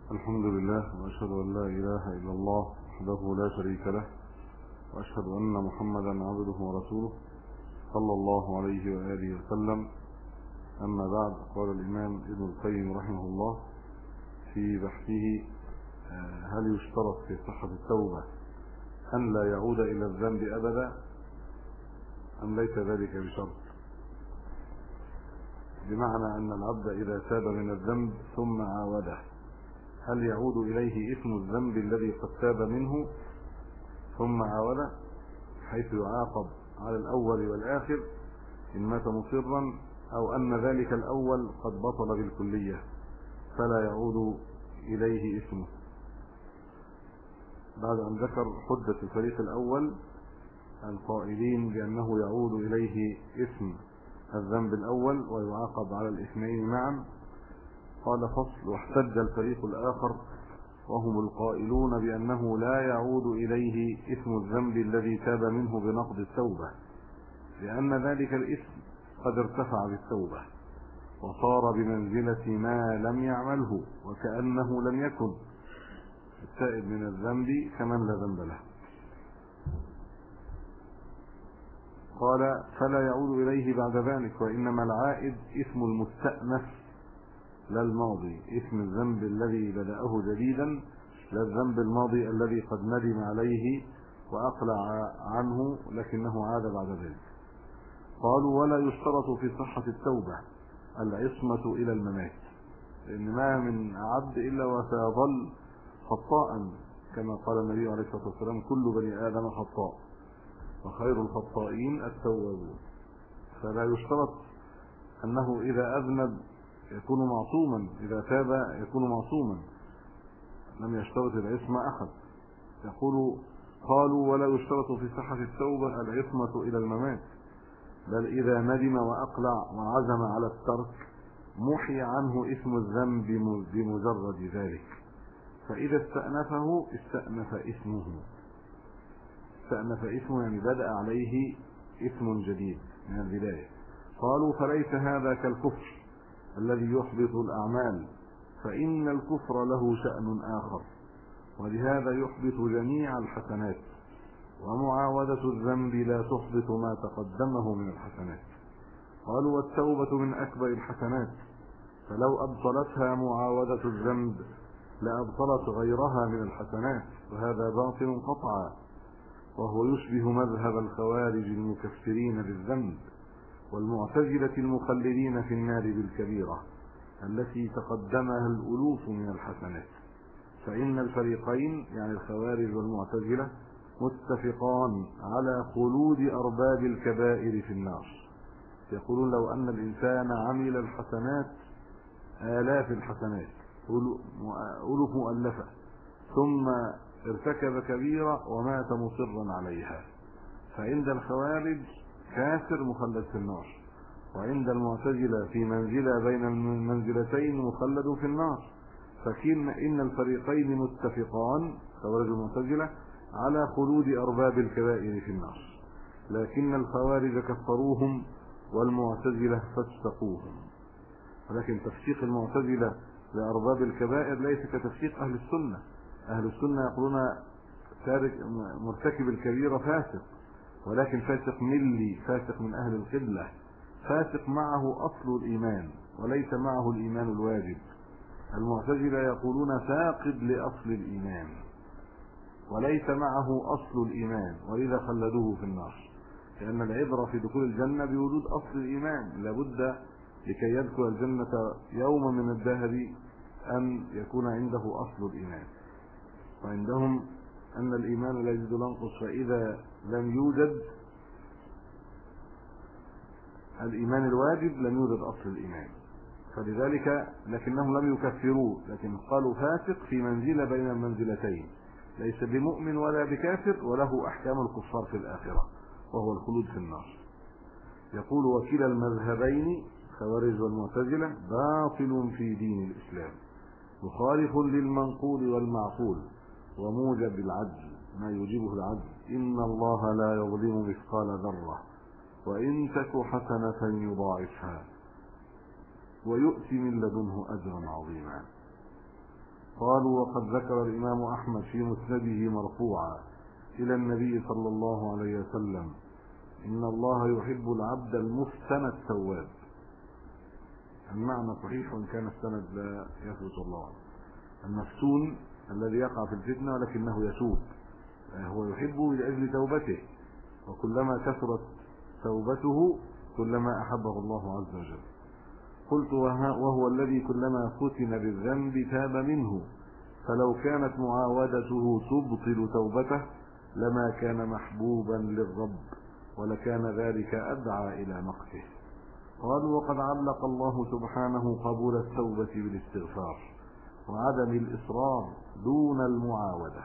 الحمد لله وأشهد أن لا إله إلا الله وحده لا شريك له، وأشهد أن محمدا عبده ورسوله صلى الله عليه وآله وسلم. أما بعد، قال الإمام ابن القيم رحمه الله في بحثه: هل يشترط في صحة التوبة أن لا يعود إلى الذنب أبدا أم ليس ذلك بشرط؟ بمعنى أن العبد إذا تاب من الذنب ثم عاوده، هل يعود إليه اسم الذنب الذي قد تاب منه ثم عاوده، حيث يعاقب على الأول والآخر إن مات مصرا، أو أن ذلك الأول قد بطل بالكلية فلا يعود إليه اسمه؟ بعد أن ذكر حجة الفريق الأول القائلين بأنه يعود إليه اسم الذنب الأول ويعاقب على الاثنين معا، قال: فصل: واحتج الفريق الآخر وهم القائلون بأنه لا يعود إليه اسم الذنب الذي تاب منه بنقض التوبة، لأن ذلك الاسم قد ارتفع بالتوبة وصار بمنزلة ما لم يعمله، وكأنه لم يكن. التائب من الذنب كمن لا ذنب له. قال: فلا يعود إليه بعد ذلك، وإنما العائد اسم المستأنف لا الماضي، اسم الذنب الذي بدأه جديدا لا الذنب الماضي الذي قد ندم عليه وأقلع عنه لكنه عاد بعد ذلك. قالوا: ولا يشترط في صحة التوبة العصمة إلى الممات، لأن ما من عبد إلا وسيظل خطاء، كما قال النبي عليه الصلاة والسلام: كل بني آدم خطاء وخير الخطائين التوابون. فلا يشترط أنه إذا أذنب يكون معصوما، إذا تاب يكون معصوما، لم يشترط العصمة أحد. قالوا: ولا يشترط في صحة التوبة العصمة إلى الممات، بل إذا ندم وأقلع وعزم على الترك محي عنه اسم الذنب بمجرد ذلك، فإذا استأنفه استأنف اسمه، يعني بدأ عليه اسم جديد من البداية. قالوا: فليس هذا كالكفر الذي يحبط الأعمال، فإن الكفر له شأن آخر، ولهذا يحبط جميع الحسنات، ومعاودة الذنب لا تحبط ما تقدمه من الحسنات. قالوا: والتوبة من أكبر الحسنات، فلو أبطلتها معاودة الذنب لأبطلت غيرها من الحسنات، وهذا باطل قطعا، وهو يشبه مذهب الخوارج المكفرين بالذنب والمعتزلة المخلدين في النار بالكبيرة التي تقدمها الألوف من الحسنات. فإن الفريقين، يعني الخوارج والمعتزلة، متفقان على خلود أرباب الكبائر في النار. يقولون: لو أن الإنسان عمل الحسنات آلاف الحسنات ألوف مؤلفة ثم ارتكب كبيرة ومات مصرا عليها، فعند الخوارج كافر مخلد في النار، وعند المعتزلة في منزلة بين المنزلتين مخلد في النار. فإن الفريقين متفقان، خوارج المعتزلة، على خلود أرباب الكبائر في النار، لكن الخوارج كفروهم والمعتزلة فسقوهم. ولكن تفسيق المعتزلة لأرباب الكبائر ليس كتفسيق أهل السنة. أهل السنة يقولون مرتكب الكبيرة فاسق، ولكن فاسق ملي، فاسق من أهل القبلة، فاسق معه أصل الإيمان وليس معه الإيمان الواجب. المعتزلة يقولون فاقد لأصل الإيمان وليس معه أصل الإيمان، ولذا خلدوه في النار، لأن العبرة في دخول الجنة بوجود أصل الإيمان. لابد لكي يدخل الجنة يوم من الدهر أن يكون عنده أصل الإيمان، وعندهم أن الإيمان لا يزيد ولا ينقص، فإذا لم يوجد الإيمان الواجب لم يوجد أصل الإيمان. فلذلك لكنهم لم يكفروه، لكن قالوا فاسق في منزلة بين المنزلتين، ليس بمؤمن ولا بكافر، وله أحكام الكفار في الآخرة وهو الخلود في النار. يقول: وكلا المذهبين، خوارج والمعتزلة، باطل في دين الإسلام، مخالف للمنقول والمعقول، وموجب العدل ما يوجبه العدل. إن الله لا يظلم مثقال ذرة، وإن تك حسنة يضاعفها ويؤتي من لدنه أجرا عظيما. قالوا وقد ذكر الإمام أحمد في مسنده مرفوعا إلى النبي صلى الله عليه وسلم: إن الله يحب العبد المفتن التواب. المعنى صحيح وإن كان السند لا يثبت الله. المفتون الذي يقع في الفتنة ولكنه يتوب، هو يحبه لأجل توبته، وكلما كثرت توبته كلما أحبه الله عز وجل. قلت وهو الذي كلما فتن بالذنب تاب منه، فلو كانت معاودته تبطل توبته لما كان محبوبا للرب، ولكان ذلك أدعى إلى مقته. قالوا وقد علق الله سبحانه قبول التوبة بالاستغفار وعدم الإصرار دون المعاودة.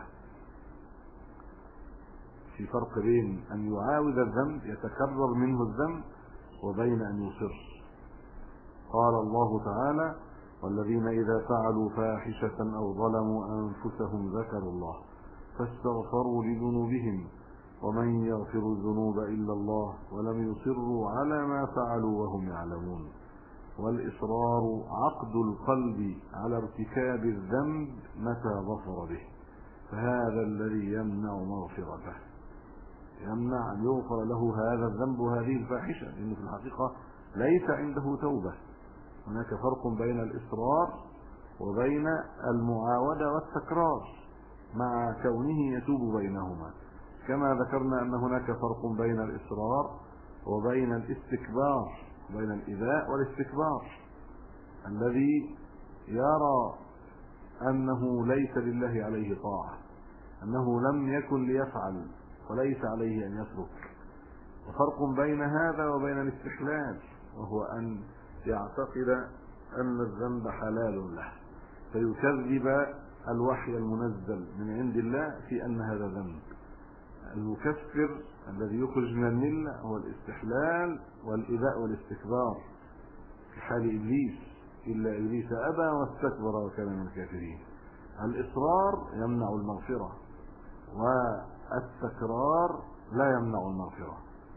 في فرق بين أن يعاود الذنب يتكرر منه الذنب وبين أن يصر. قال الله تعالى: والذين إذا فعلوا فاحشة أو ظلموا أنفسهم ذكروا الله فاستغفروا لذنوبهم ومن يغفر الذنوب إلا الله ولم يصروا على ما فعلوا وهم يعلمون. والإصرار عقد القلب على ارتكاب الذنب متى ظفر به، فهذا الذي يمنع مغفرته، يمنع أن يغفر له هذا الذنب وهذه الفاحشة، لأنه في الحقيقة ليس عنده توبة. هناك فرق بين الإصرار وبين المعاودة والتكرار مع كونه يتوب بينهما، كما ذكرنا أن هناك فرق بين الإصرار وبين الاستكبار، بين الإيذاء والاستكبار. الذي يرى أنه ليس لله عليه طاعة، أنه لم يكن ليفعل وليس عليه أن يترك. وفرق بين هذا وبين الاستحلال، وهو أن يعتقد أن الذنب حلال له فيكذب الوحي المنزل من عند الله في أن هذا ذنب. المكفر الذي يخرج من الملة هو الاستحلال والإيذاء والاستكبار، في حال إبليس: إلا إبليس أبى واستكبر وكان من الكافرين. الإصرار يمنع المغفرة، والتكرار لا يمنع المغفرة.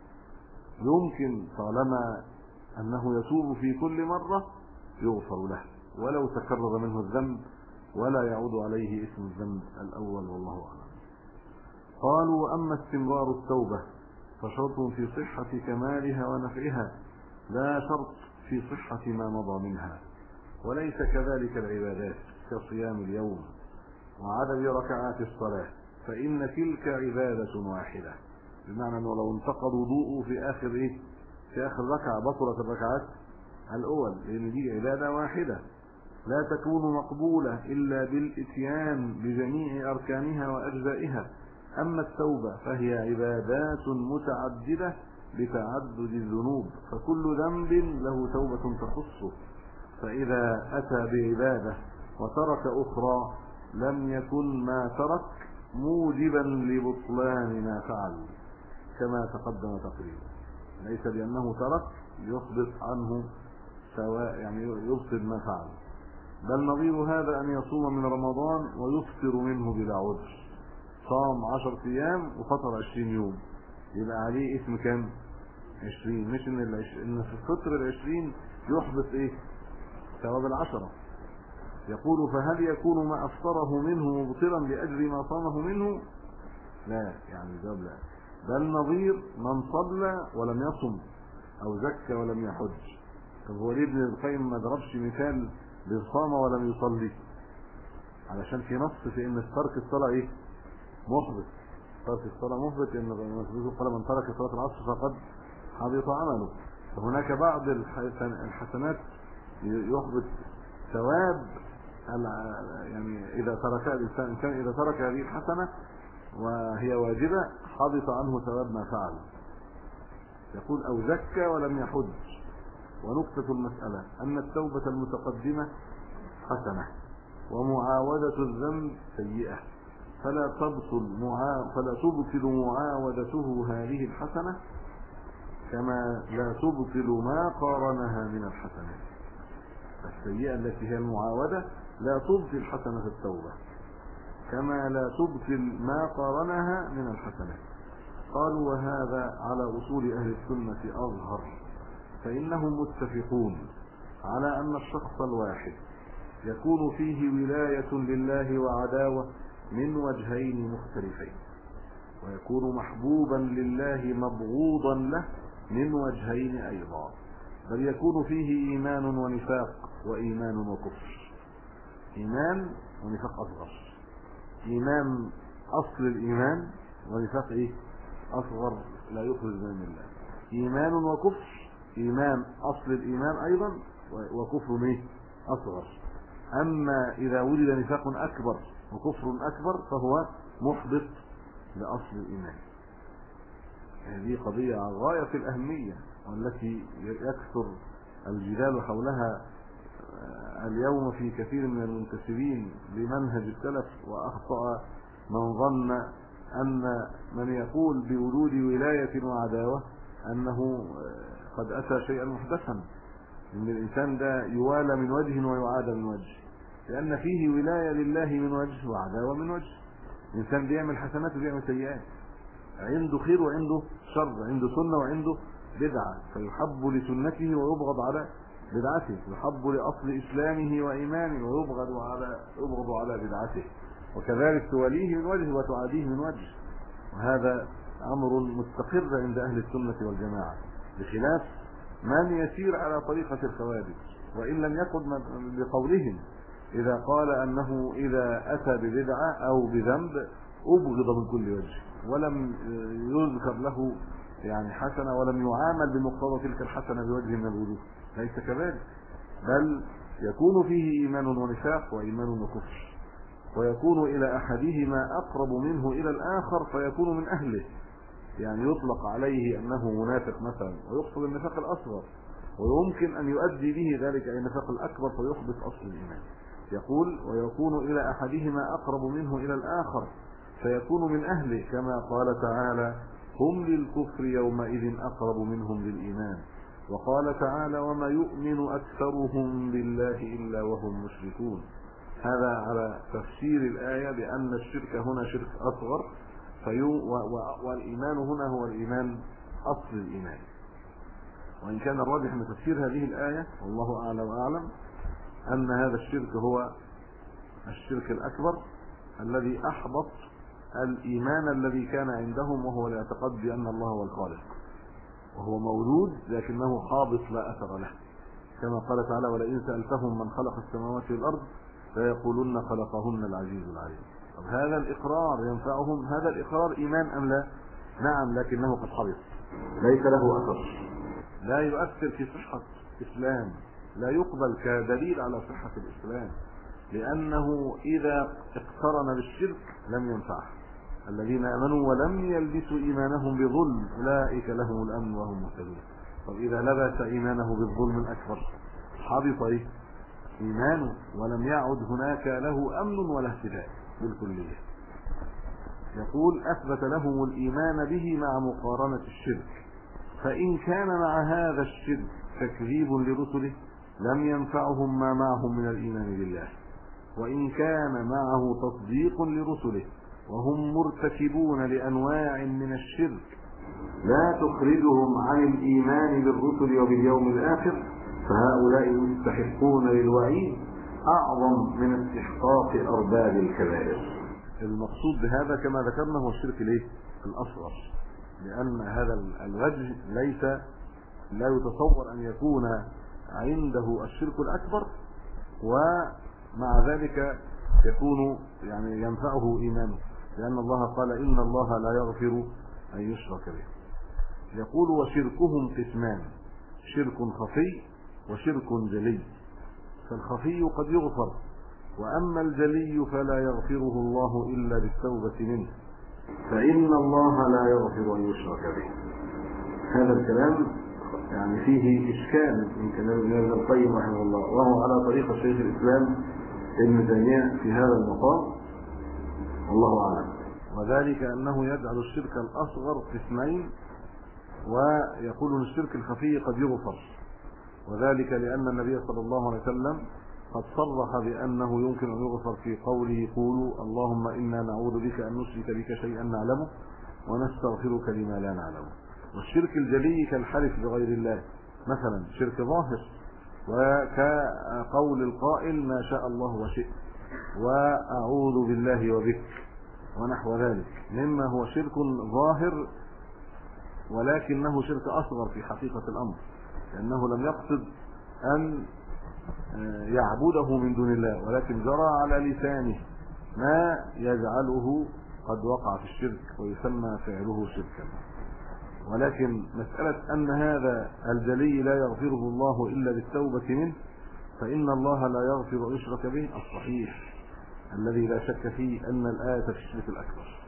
يمكن طالما أنه يتوب في كل مرة يغفر له ولو تكرر منه الذنب ولا يعود عليه اسم الذنب الأول، والله أعلم. قالوا: وأما استمرار التوبة فشرط في صحة كمالها ونفعها، لا شرط في صحة ما مضى منها. وليس كذلك العبادات كصيام اليوم وعدد ركعات الصلاة، فإن تلك عبادة واحدة، بمعنى أنه لو انتقض وضوءه في آخر ركعة بطلت الركعات الأول، لأن دي عبادة واحدة لا تكون مقبولة إلا بالإتيان بجميع أركانها وأجزائها. أما التوبة فهي عبادات متعددة لتعدد الذنوب، فكل ذنب له توبة تخصه، فإذا أتى بعبادة وترك أخرى لم يكن ما ترك موجبا لبطلان ما فعل، كما تقدم تقريبا. ليس بأنه ترك يحبط عنه سواء، يعني يبطل ما فعل، بل نظير هذا أن يصوم من رمضان ويفطر منه بلا عذر. صام 10 أيام وفطر 20 يوم، يبقى عليه اسم كام؟ 20. مش إن في الفطر 20 يحبط ثواب 10. يقول: فهل يكون ما أفطره منه مبطلا لأجل ما صامه منه؟ لا، يعني جواب لا، بل نظير من صلى ولم يصم أو زكى ولم يحج. طب هو ليه ابن القيم ما ضربش مثال بالصام ولم يصلي؟ علشان في نص في ان ترك الصلاه محبط. ترك الصلاه محبط، ان الرسول قال: من ترك صلاه العصر فقد حبط عمله. فهناك بعض الحسنات يحبط ثواب، يعني اذا تركها الانسان، اذا ترك هذه الحسنه وهي واجبه حبط عنه ثواب ما فعل. يقول: او زكى ولم يحج. ونقطة المسألة أن التوبة المتقدمة حسنة ومعاودة الذنب سيئة، فلا تبطل معاودته هذه الحسنة، كما لا تبطل ما قارنها من الحسنات. السيئة التي هي المعاودة لا تبطل حسنة التوبة، كما لا تبطل ما قارنها من الحسنات. قالوا: وهذا على أصول أهل السنة أظهر، فإنهم متفقون على أن الشخص الواحد يكون فيه ولاية لله وعداوة من وجهين مختلفين، ويكون محبوبا لله مبغوضا له من وجهين أيضا، بل يكون فيه إيمان ونفاق وإيمان وكفر. إيمان ونفاق أصغر، إيمان أصل الإيمان، ونفاق أصغر لا يخرج من الله. إيمان وكفر، إيمان أصل الإيمان أيضا، وكفر أصغر. أما إذا وجد نفاق أكبر وكفر أكبر فهو محبط لأصل الإيمان. هذه قضية غاية في الأهمية، والتي يكثر الجدال حولها اليوم في كثير من المنتسبين لمنهج السلف، وأخطأ من ظن أن من يقول بوجود ولاية وعداوة أنه قد أتى شيئا محدثا، إن الإنسان ده يوالى من وجه ويعادى من وجه، لأن فيه ولاية لله من وجه وعداوة من وجه. الإنسان بيعمل حسنات وبيعمل سيئات، عنده خير وعنده شر، عنده سنة وعنده بدعة، فيحب لسنته ويبغض على بدعته، يحب لأصل إسلامه وإيمانه ويبغض على بدعته، وكذلك تواليه من وجه وتعاديه من وجه. وهذا أمر مستقر عند أهل السنة والجماعة، بخلاف من يسير على طريقة الخوارج، وإن لم يكن بقولهم، إذا قال أنه إذا أتى ببدعة أو بذنب أبغض من كل وجه، ولم يذكر له حسنة، ولم يعامل بمقتضى تلك الحسنة بوجه من الوجوه، ليس كذلك، بل يكون فيه إيمان ونفاق وإيمان وكفر، ويكون إلى أحدهما أقرب منه إلى الآخر فيكون من أهله، يطلق عليه أنه منافق مثلا ويقصد النفاق الأصغر، ويمكن أن يؤدي به ذلك إلى النفاق الأكبر فيحبط أصل الإيمان. يقول ويكون إلى أحدهما أقرب منه إلى الآخر فيكون من أهله، كما قال تعالى هم للكفر يومئذ أقرب منهم للإيمان، وقال تعالى وما يؤمن أكثرهم بالله إلا وهم مشركون. هذا على تفسير الآية بأن الشرك هنا شرك أصغر، والإيمان هنا هو الإيمان أصل الإيمان. وإن كان الراجح من تفسير هذه الآية والله أعلى وأعلم أن هذا الشرك هو الشرك الأكبر الذي أحبط الإيمان الذي كان عندهم، وهو الاعتقاد بأن الله هو الخالق، وهو موجود لكنه حابط لا أثر له، كما قال تعالى ولئن سألتهم من خلق السماوات والأرض فيقولون خلقهن العزيز العليم. طب هذا الإقرار ينفعهم؟ هذا الإقرار إيمان أم لا؟ نعم، لكنه قد حبط، ليس له أثر، لا يؤثر في صحة الإسلام، لا يقبل كدليل على صحة الإسلام، لأنه إذا اقترن بالشرك لم ينفعه. الذين آمنوا ولم يلبسوا إيمانهم بظلم أولئك لهم الأمن وهم مهتدون. طب إذا لبس إيمانه بالظلم الأكبر حبط إيمانه، ولم يعد هناك له أمن ولا اهتداء بالكلية. يقول أثبت لهم الإيمان به مع مقارنة الشرك، فإن كان مع هذا الشرك تكذيب لرسله لم ينفعهم ما معهم من الإيمان بالله، وإن كان معه تصديق لرسله وهم مرتكبون لأنواع من الشرك لا تخرجهم عن الإيمان بالرسل وباليوم الآخر، فهؤلاء مستحقون للوعيد أعظم من استحقاق أرباب الكبائر. المقصود بهذا كما ذكرنا هو الشرك الأصغر، لأن هذا الوجه لا يتصور أن يكون عنده الشرك الأكبر ومع ذلك يكون ينفعه إيمانه، لأن الله قال إن الله لا يغفر أن يشرك به. يقول وشركهم قسمان، شرك خفي وشرك جلي، فالخفي قد يغفر، وأما الجلي فلا يغفره الله إلا بالتوبة منه، فإن الله لا يغفر أن يشرك به. هذا الكلام فيه إشكال من كلام ابن القيم رحمه الله، وهو على طريقة شيخ الإسلام ابن تيمية في هذا المقام، والله أعلم. وذلك أنه يجعل الشرك الأصغر قسمين، ويقول أن الشرك الخفي قد يغفر، وذلك لأن النبي صلى الله عليه وسلم قد صرح بأنه يمكن أن يغفر في قوله قولوا اللهم إنا نعوذ بك أن نشرك بك شيئا نعلمه ونستغفرك لما لا نعلمه. والشرك الجلي كالحلف بغير الله، مثلا شرك ظاهر وكقول القائل ما شاء الله وشئت وأعوذ بالله وبك ونحو ذلك مما هو شرك ظاهر، ولكنه شرك أصغر في حقيقة الأمر، لأنه لم يقصد أن يعبده من دون الله، ولكن جرى على لسانه ما يجعله قد وقع في الشرك ويسمى فعله شركا. ولكن مسألة أن هذا الجلي لا يغفره الله إلا بالتوبة منه، فإن الله لا يغفر يشرك به الصحيح الذي لا شك فيه أن الآية في الشرك الأكبر،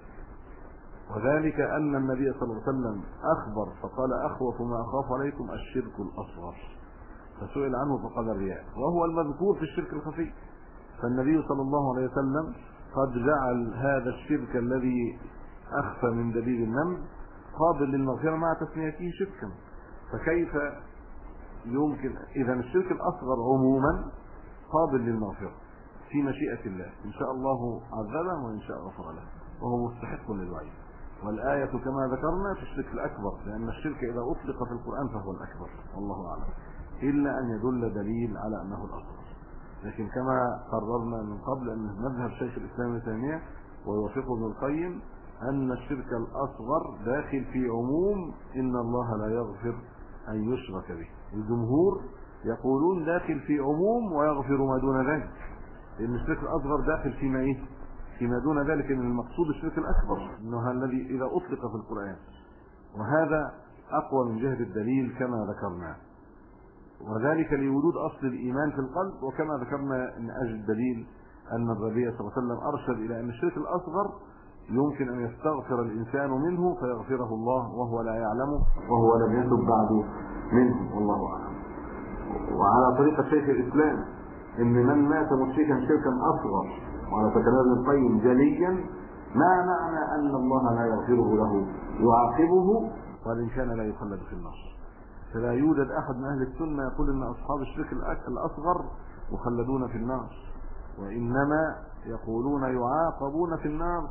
وذلك أن النبي صلى الله عليه وسلم أخبر فقال أخوف ما أخاف عليكم الشرك الأصغر، فسئل عنه فقال الرياء، وهو المذكور في الشرك الخفي. فالنبي صلى الله عليه وسلم قد جعل هذا الشرك الذي أخفى من دبيب النمل قابل للمغفرة مع تسميته شركا، فكيف يمكن إذا الشرك الأصغر عموما قابل للمغفرة في مشيئة الله، إن شاء الله عذبه وإن شاء غفر له، وهو مستحق للوعيد. والآية كما ذكرنا في الشرك الأكبر، لأن الشرك إذا أطلق في القرآن فهو الأكبر والله أعلم، إلا أن يدل دليل على أنه الأصغر. لكن كما قررنا من قبل أن مذهب شيخ الإسلام ابن تيمية ويوافقه ابن القيم أن الشرك الأصغر داخل في عموم إن الله لا يغفر أن يشرك به. الجمهور يقولون داخل في عموم ويغفر ما دون ذلك، لأن الشرك الأصغر داخل فيما إيه؟ فيما دون ذلك، إن المقصود الشرك الأكبر إنه الذي إذا أطلق في القرآن، وهذا أقوى من جهة الدليل كما ذكرنا، وذلك لوجود أصل الإيمان في القلب. وكما ذكرنا من أجل الدليل أن النبي صلى الله عليه وسلم أرشد إلى أن الشرك الأصغر يمكن أن يستغفر الإنسان منه فيغفره الله وهو لا يعلمه وهو لم يتب بعد منه والله أعلم. وعلى طريقة شيخ الإسلام إن من مات مشركا شركا أصغر وعلى فكرة ابن القيم جليا ما معنى أن الله لا يغفره له يعاقبه وإن كان لا يخلد في النار. فلا يوجد أحد من أهل السنة يقول أن أصحاب الشرك الأصغر مخلدون في النار، وإنما يقولون يعاقبون في النار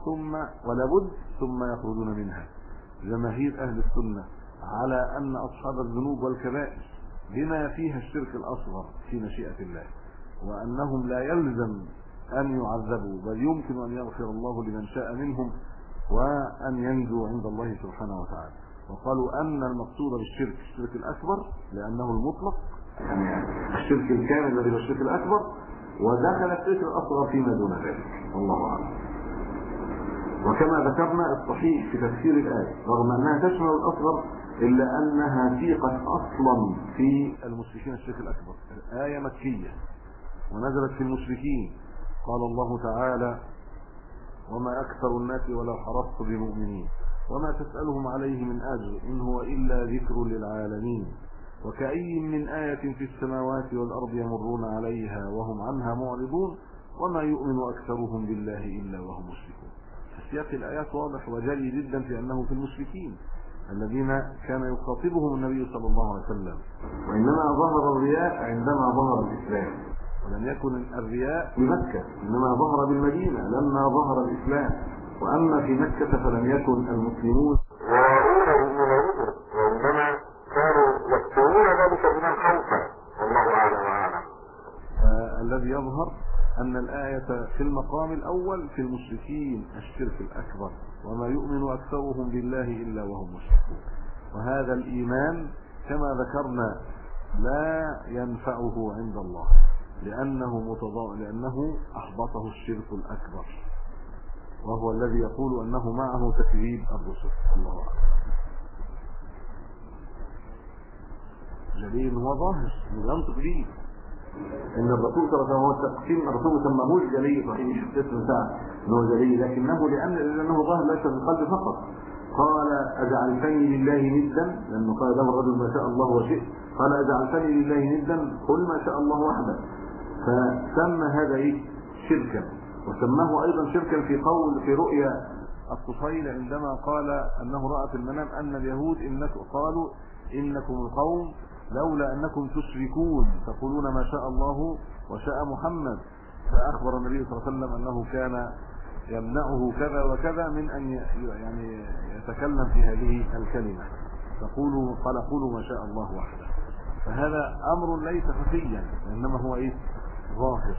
ثم يخرجون منها. جماهير أهل السنة على أن أصحاب الذنوب والكبائر بما فيها الشرك الأصغر في مشيئة الله، وأنهم لا يلزم أن يعذبوا، بل يمكن أن يغفر الله لمن شاء منهم وأن ينجو عند الله سبحانه وتعالى. وقالوا أن المقصود بالشرك الشرك الأكبر لأنه المطلق، يعني الشرك الكامل الذي هو الشرك الأكبر، ودخل الشرك الأصغر فيما دون ذلك والله أعلم. وكما ذكرنا الصحيح في تفسير الآية رغم أنها تشمل الأصغر إلا أنها سيقت أصلا في المشركين الشرك الأكبر. الآية مكية ونزلت في المشركين، قال الله تعالى وما أكثر الناس ولو حرصت بمؤمنين وما تسألهم عليه من أجر إن هو إلا ذكر للعالمين وكأي من آية في السماوات والأرض يمرون عليها وهم عنها معرضون وما يؤمن أكثرهم بالله إلا وهم مشركون. سياق الآيات واضح وجلي جدا في أنه في المشركين الذين كان يخاطبهم النبي صلى الله عليه وسلم، وإنما ظهر الرياء عندما ظهر الإسلام، ولم يكن الرياء بمكة إنما ظهر بالمدينة لما ظهر الإسلام، وأما في مكة فلم يكن المسلمون وإنما كانوا يكتمون ذلك من الخوف والله أعلم. الذي يظهر أن الآية في المقام الأول في المشركين الشرك الأكبر وما يؤمن أكثرهم بالله إلا وهم مشركون، وهذا الإيمان كما ذكرنا لا ينفعه عند الله لأنه أحبطه الشرك الأكبر، وهو الذي يقول أنه معه تكذيب الرسل. الله أعلم. جليل هو ظاهر ينطق به ان الرسول صلى الله عليه وسلم هو التقسيم، الرسول سماه الجلي صحيح في الاسم بتاعه انه جلي، لكنه لانه ظاهر ليس في القلب فقط. قال اجعلتني لله ندا، لانه قال له الرجل ما شاء الله وشئت، قال اجعلتني لله ندا قل ما شاء الله وحده، فسمى هذا شركا. وسماه ايضا شركا في رؤيا الطفيل عندما قال انه راى في المنام ان اليهود قالوا انكم القوم لولا أنكم تشركون تقولون ما شاء الله وشاء محمد، فأخبر النبي صلى الله عليه وسلم أنه كان يمنعه كذا وكذا من أن يتكلم في هذه الكلمة، قال قولوا ما شاء الله وحده. فهذا أمر ليس خفيا إنما هو إيه؟ ظاهر.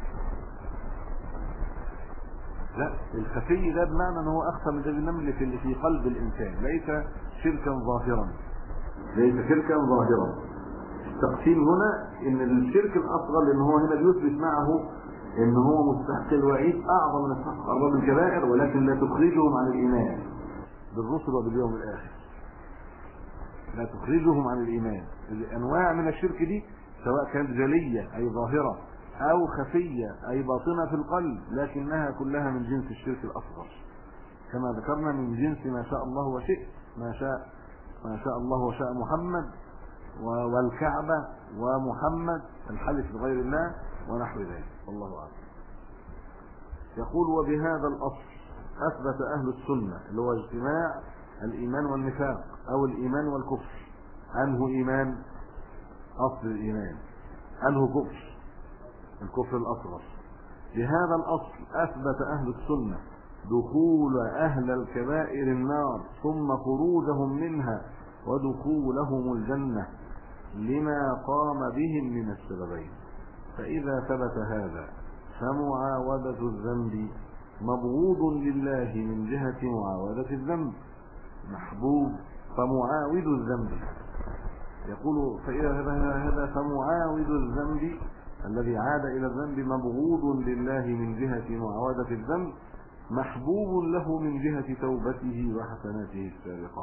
لا، الخفي ده بمعنى أنه أخفى من النمل اللي في قلب الإنسان، ليس شركا ظاهرا، ليس شركا ظاهرا. التقسيم هنا ان الشرك الاصغر، لان هو هنا بيثبت معه ان هو مستحق الوعيد اعظم من مستحق ارباب الكبائر، ولكن لا تخرجهم عن الايمان بالرسل وباليوم الاخر، لا تخرجهم عن الايمان. الانواع من الشرك دي سواء كانت جليه اي ظاهره او خفيه اي باطنه في القلب، لكنها كلها من جنس الشرك الاصغر، كما ذكرنا من جنس ما شاء الله وشئ، ما شاء الله وشاء محمد والكعبة ومحمد، الحلف بغير الله ونحو ذلك، والله أعلم. يقول: وبهذا الأصل أثبت أهل السنة، اللي هو اجتماع الإيمان والنفاق أو الإيمان والكفر. أنه إيمان أصل الإيمان، أنه كفر، الكفر الأصغر. بهذا الأصل أثبت أهل السنة دخول أهل الكبائر النار ثم خروجهم منها ودخولهم الجنة لما قام بهم من السببين. فإذا ثبت هذا فمعاودة الذنب مبغوض لله من جهة معاودة الذنب محبوب، فمعاود الذنب. يقول: فإذا ثبت هذا فمعاود الذنب الذي عاد إلى الذنب مبغوض لله من جهة معاودة الذنب محبوب له من جهة توبته وحسناته السابقة.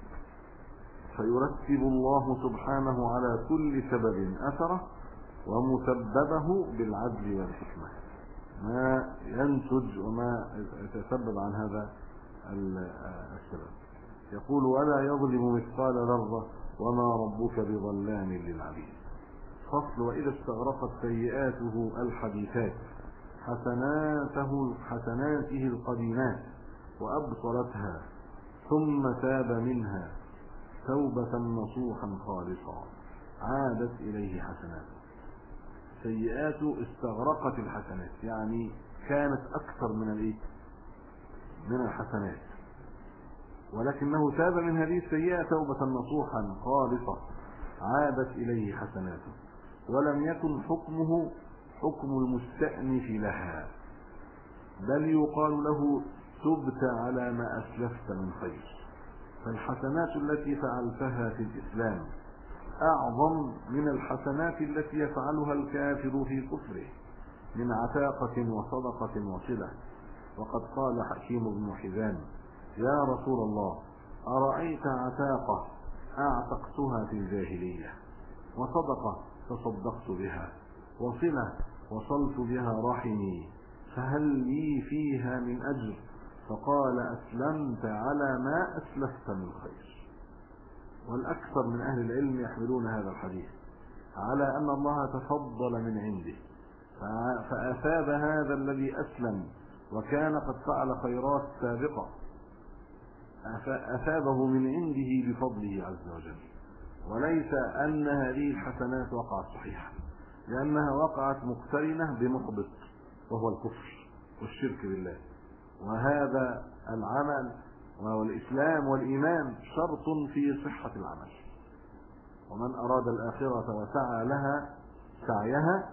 فيرتب الله سبحانه على كل سبب أثره ومسببه بالعدل والحكمة ما ينتج وما يتسبب عن هذا السبب. يقول: ولا يظلم مثقال ذرة وما ربك بظلام للعبيد. فصل: وإذا استغرقت سيئاته الحديثات حسناته القديمات وأبصرتها ثم تاب منها توبة نصوحا خالصا عادت إليه حسناته. سيئاته استغرقت الحسنات، يعني كانت أكثر من الحسنات، ولكنه تاب من هذه السيئة توبة نصوحا خالصة عادت إليه حسناته، ولم يكن حكمه حكم المستأنف لها، بل يقال له: تبت على ما أسلفت من خير. فالحسنات التي فعلتها في الإسلام أعظم من الحسنات التي يفعلها الكافر في كفره من عتاقة وصدقة وصلة. وقد قال حكيم بن حزام: يا رسول الله، أرأيت عتاقة أعتقتها في الجاهلية، وصدقة تصدقت بها، وصلة وصلت بها رحمي، فهل لي فيها من أجر؟ فقال: أسلمت على ما أسلفت من خير. والأكثر من أهل العلم يحملون هذا الحديث على أن الله تفضل من عنده فأثاب هذا الذي أسلم وكان قد فعل خيرات سابقة، أثابه من عنده بفضله عز وجل، وليس أن هذه الحسنات وقعت صحيحة، لأنها وقعت مقترنة بمحبط وهو الكفر والشرك بالله. وهذا العمل والإسلام والإيمان شرط في صحة العمل. ومن أراد الآخرة وسعى لها سعيها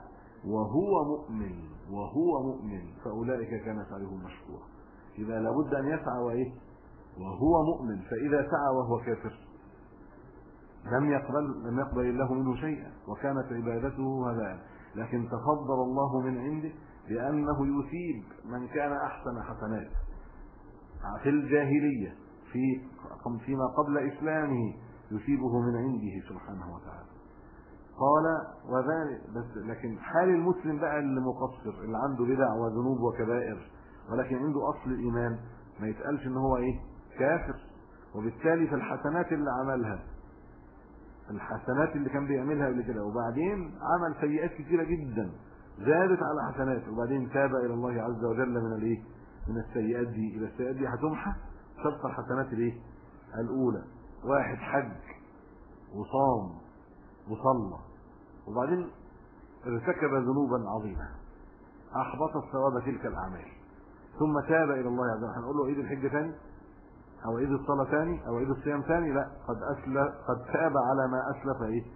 وهو مؤمن فأولئك كان سعيهم مشكورا. إذا لابد أن يسعى وهو مؤمن، فإذا سعى وهو كافر لم يقبل الله منه شيئا وكانت عبادته هذا. لكن تفضل الله من عنده بأنه يثيب من كان أحسن حسنات في الجاهلية فيما قبل إسلامه، يثيبه من عنده سبحانه وتعالى. قال: وذلك بس، لكن حال المسلم بقى اللي مقصر، اللي عنده بدع وذنوب وكبائر ولكن عنده أصل الإيمان، ما يتقالش إن هو كافر. وبالتالي فالحسنات اللي عملها، الحسنات اللي كان بيعملها قبل كده وبعدين عمل سيئات كثيرة جدا زادت على حسنات، وبعدين تاب إلى الله عز وجل من السيئات دي. إلى السيئات دي هتمحى تبقى الحسنات الأولى. واحد حج وصام وصلى وبعدين ارتكب ذنوبا عظيمة أحبط الثواب تلك الأعمال، ثم تاب إلى الله عز وجل. هنقول له عيد الحج ثاني أو عيد الصلاة ثاني أو عيد الصيام ثاني؟ لا، قد تاب على ما أسلف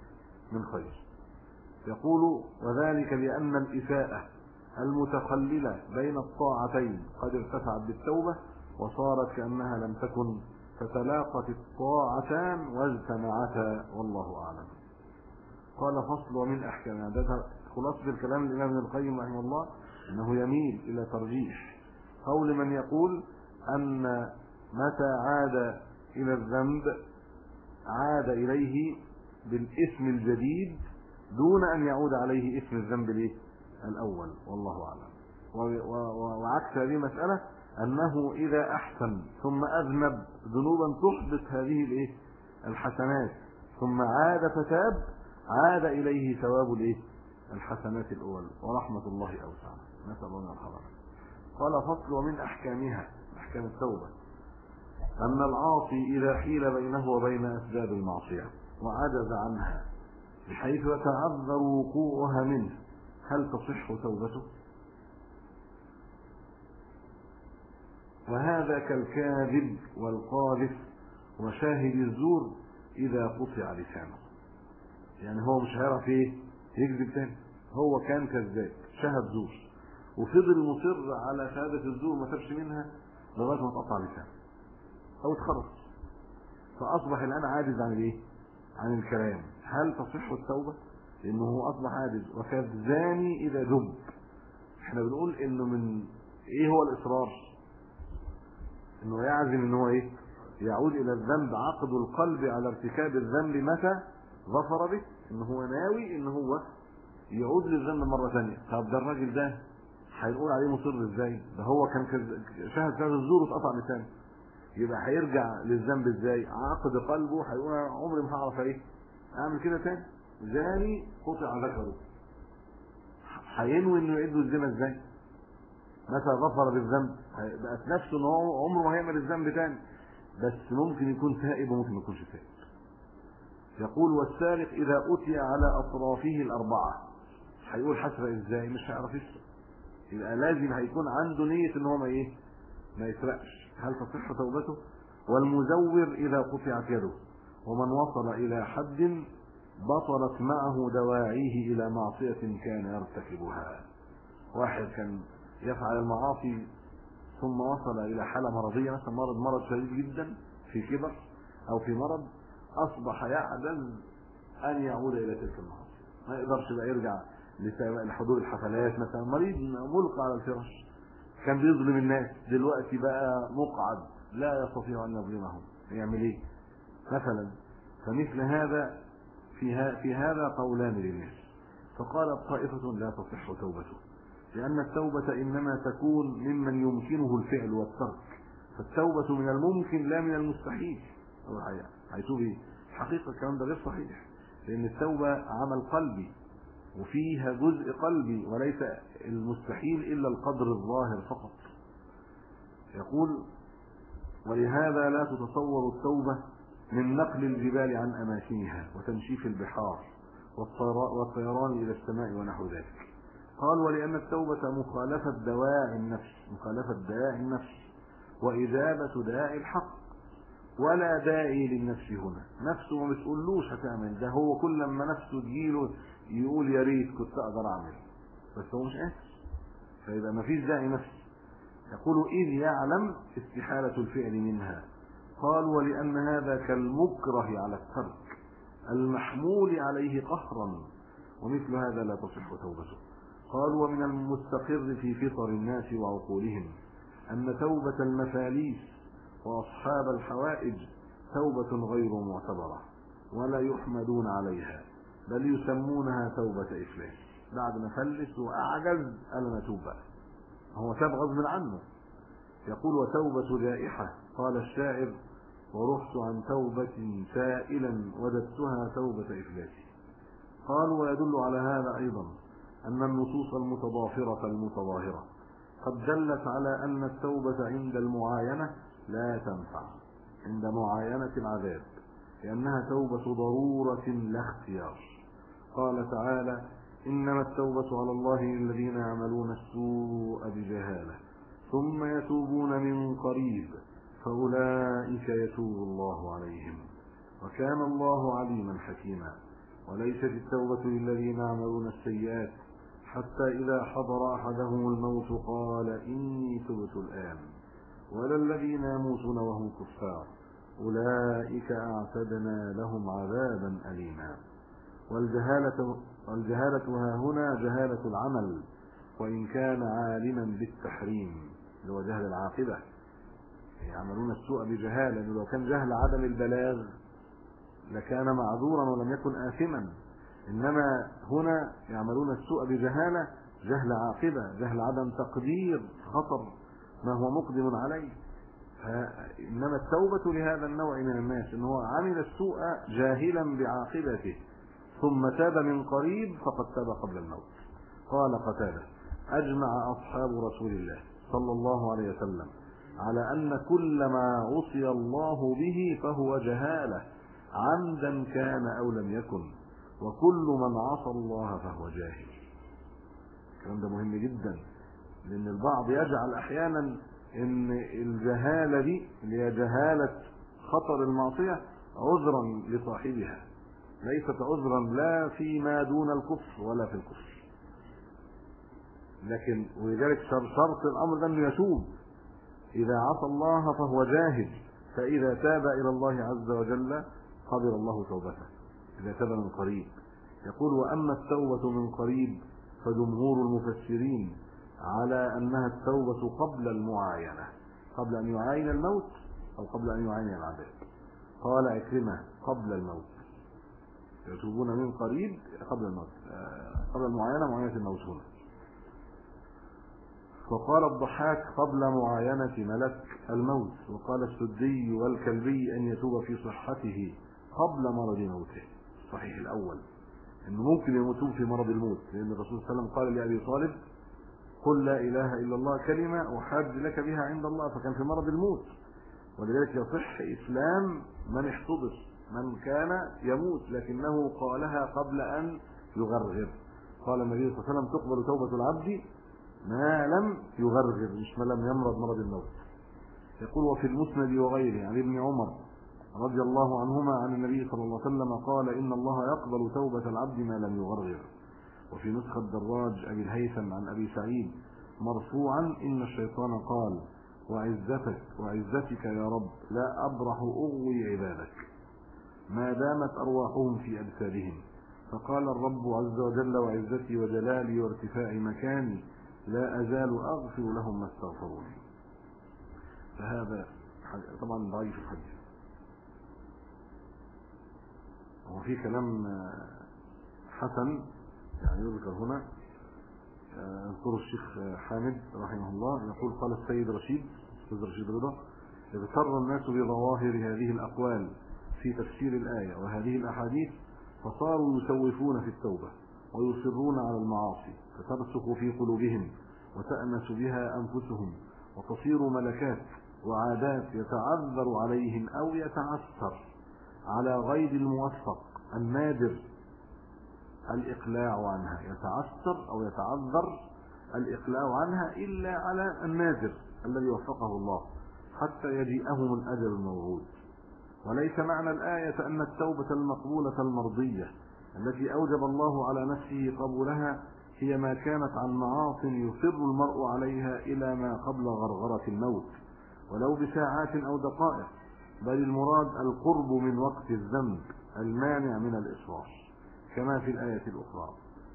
من خير. يقول وذلك لأن الإساءة المتخللة بين الطاعتين قد ارتفعت بالتوبة وصارت كأنها لم تكن، فتلاقت الطاعتان واجتمعتا، والله أعلم. قال فصل ومن أحكام، ده خلاصة الكلام الإمام ابن القيم رحمه الله، أنه يميل إلى ترجيح قول من يقول أن متى عاد إلى الذنب عاد إليه بالاسم الجديد دون أن يعود عليه اسم الذنب الأول، والله أعلم. وعكس هذه المسألة أنه إذا أحسن ثم أذنب ذنوبا تحبط هذه الحسنات ثم عاد فتاب عاد إليه ثواب الحسنات الأول، ورحمة الله أوسع، نسأل الله الحضر. قال فصل ومن أحكامها، أحكام التوبة، أن العاصي إذا حيل بينه وبين أسباب المعصية وعجز عنها بحيث يتعذر وقوعها منه، هل تصح توبته؟ وهذا كالكاذب والقاذف وشاهد الزور إذا قطع لسانه. يعني هو مش هيعرف يكذب تاني، هو كان كذاب شهد زور وفضل مصر على شهادة الزور ما تبش منها لغاية ما تقطع لسانه أو اتخرج، فأصبح الآن عاجز عن الكلام. هل تصح التوبة؟ لأنه هو أصبح عاجز. وكالزاني إذا ذب، احنا بنقول إنه من هو الإصرار؟ إنه يعزم إنه يعود إلى الذنب، عقد القلب على ارتكاب الذنب متى ظفر به، إنه هو ناوي إنه هو يعود للذنب مرة ثانية. طب ده الراجل ده هيقول عليه مصر ازاي؟ ده هو كان شهد الزور واتقطع لسانه، يبقى هيرجع للذنب ازاي؟ عقد قلبه هيقول عمري ما هعرف اعمل كده تاني. زاني قطع ذكره، هينوي انه يعيد الزنا ازاي؟ متى ظفر بالذنب بقت نفسه ان هو عمره ما هيعمل الذنب تاني، بس ممكن يكون تائب وممكن ما يكونش تائب. يقول والسارق اذا اتي على اطرافه الاربعه هيقول حسرة ازاي؟ مش هيعرف يسرق، يبقى لازم هيكون عنده نية ان هو ما يسرقش. هل تصح توبته؟ والمزور اذا قطعت يده، ومن وصل الى حد بطلت معه دواعيه الى معصية كان يرتكبها. واحد كان يفعل المعاصي ثم وصل الى حالة مرضية، مثلا مرض شديد جدا في كبر او في مرض، اصبح يعجز ان يعود الى تلك المعاصي، ما يقدرش بقى يرجع لحضور الحفلات. مثلا مريض ملقى على الفراش كان بيظلم الناس، دلوقتي بقى مقعد لا يستطيع ان يظلمهم، يعمل ايه مثلا؟ فمثل هذا في هذا قولان للناس. فقالت طائفة لا تصح توبته، لأن التوبة إنما تكون ممن يمكنه الفعل والترك، فالتوبة من الممكن لا من المستحيل. هيتوب حقيقة الكلام ده غير صحيح، لأن التوبة عمل قلبي وفيها جزء قلبي، وليس المستحيل إلا القدر الظاهر فقط. يقول ولهذا لا تتصور التوبة من نقل الجبال عن أماكنها وتنشيف البحار والطيران إلى السماء ونحو ذلك. قال ولأن التوبة مخالفة دواعي النفس وإذابة داعي الحق، ولا داعي للنفس هنا. نفسه ما بتقولوش هتعمل ده، هو كل ما نفسه تجيله يقول يا ريت كنت اقدر اعمل، بس هو مش قادر، فيبقى ما فيش داعي نفس. يقول إذ يعلم استحالة الفعل منها. قال ولأن هذا كالمكره على الترك المحمول عليه قهرا، ومثل هذا لا تصح توبته. قال ومن المستقر في فطر الناس وعقولهم أن توبة المفاليس وأصحاب الحوائج توبة غير معتبرة ولا يحمدون عليها، بل يسمونها توبة إفلاس. بعد ما فلس وأعجز قال نتوب بقى، هو تاب غصب عنه. يقول وتوبة جائحة، قال الشاعر ورحت عن توبة سائلا وجدتها توبة إفلاس. قال ويدل على هذا أيضا أن النصوص المتضافرة المتظاهرة قد دلت على أن التوبة عند المعاينة لا تنفع، عند معاينة العذاب، لأنها توبة ضرورة لا اختيار. قال تعالى إنما التوبة على الله للذين يعملون السوء بجهالة ثم يتوبون من قريب فأولئك يتوب الله عليهم وكان الله عليما حكيما. وليست التوبة للذين يعملون السيئات حتى إذا حضر أحدهم الموت قال إني تبت الآن، ولا الذين يموتون وهم كفار أولئك أعتدنا لهم عذابا أليما. والجهالة ها هنا جهالة العمل، وإن كان عالما بالتحريم اللي هو جهل العاقبة، يعملون السوء بجهالة، لو كان جهل عدم البلاغ لكان معذورا ولم يكن آثما، إنما هنا يعملون السوء بجهالة، جهل عاقبة، جهل عدم تقدير خطر ما هو مقدم عليه. إنما التوبة لهذا النوع من الناس إن هو عمل السوء جاهلا بعاقبته ثم تاب من قريب فقد تاب قبل الموت. قال قتادة: أجمع أصحاب رسول الله صلى الله عليه وسلم على أن كل ما عصي الله به فهو جهالة عمدا كان أو لم يكن، وكل من عصى الله فهو جاهل. الكلام ده مهم جدا، لأن البعض يجعل أحيانا إن الجهالة دي اللي هي جهالة خطر المعصية عذرا لصاحبها، ليست عذرا لا فيما دون الكفر ولا في الكفر. لكن ولذلك شرط الأمر ده أنه يتوب، إذا عصى الله فهو جاهل، فإذا تاب إلى الله عز وجل قبل الله توبته إذا تاب من قريب. يقول: وأما التوبة من قريب فجمهور المفسرين على أنها التوبة قبل المعاينة، قبل أن يعاين الموت أو قبل أن يعاين العذاب. قال عكرمة: قبل الموت، يتوبون من قريب قبل الموت، قبل المعاينة، معاينة الموت هنا. وقال الضحاك: قبل معاينة ملك الموت. وقال السدي والكلبي أن يتوب في صحته قبل مرض موته. الصحيح الأول إنه ممكن يموتون في مرض الموت، لأن الرسول صلى الله عليه وسلم قال لأبي طالب: قل لا إله إلا الله كلمة أحاج لك بها عند الله، فكان في مرض الموت. ولذلك يصح إسلام من احتضر، من كان يموت لكنه قالها قبل أن يغرغر. قال النبي صلى الله عليه وسلم: تقبل توبة العبد ما لم يغرغر، مش ما لم يمرض مرض الموت. يقول: وفي المسند وغيره عن ابن عمر رضي الله عنهما عن النبي صلى الله عليه وسلم قال: إن الله يقبل توبة العبد ما لم يغرغر. وفي نسخة دراج أبي الهيثم عن أبي سعيد مرفوعا: إن الشيطان قال: وعزتك يا رب لا أبرح أغوي عبادك ما دامت أرواحهم في أجسادهم. فقال الرب عز وجل: وعزتي وجلالي وارتفاع مكاني لا أزال أغفر لهم ما استغفروني. فهذا طبعا ضعيف الحديث. وفي كلام حسن يعني يذكر هنا، يذكر الشيخ حامد رحمه الله يقول: قال السيد رشيد رضا: اغتر الناس بظواهر هذه الأقوال في تفسير الآية وهذه الأحاديث، فصاروا يسوفون في التوبة ويصرون على المعاصي، فترسخ في قلوبهم وتأنس بها أنفسهم، وتصير ملكات وعادات يتعذر عليهم أو يتعثر على غير الموفق النادر الإقلاع عنها، يتعثر أو يتعذر الإقلاع عنها إلا على النادر الذي وفقه الله حتى يجيئهم الأجل الموعود. وليس معنى الآية أن التوبة المقبولة المرضية التي أوجب الله على نفسه قبولها هي ما كانت عن معاصٍ يصر المرء عليها إلى ما قبل غرغرة الموت ولو بساعات أو دقائق، بل المراد القرب من وقت الذنب المانع من الإصرار كما في الآية الأخرى.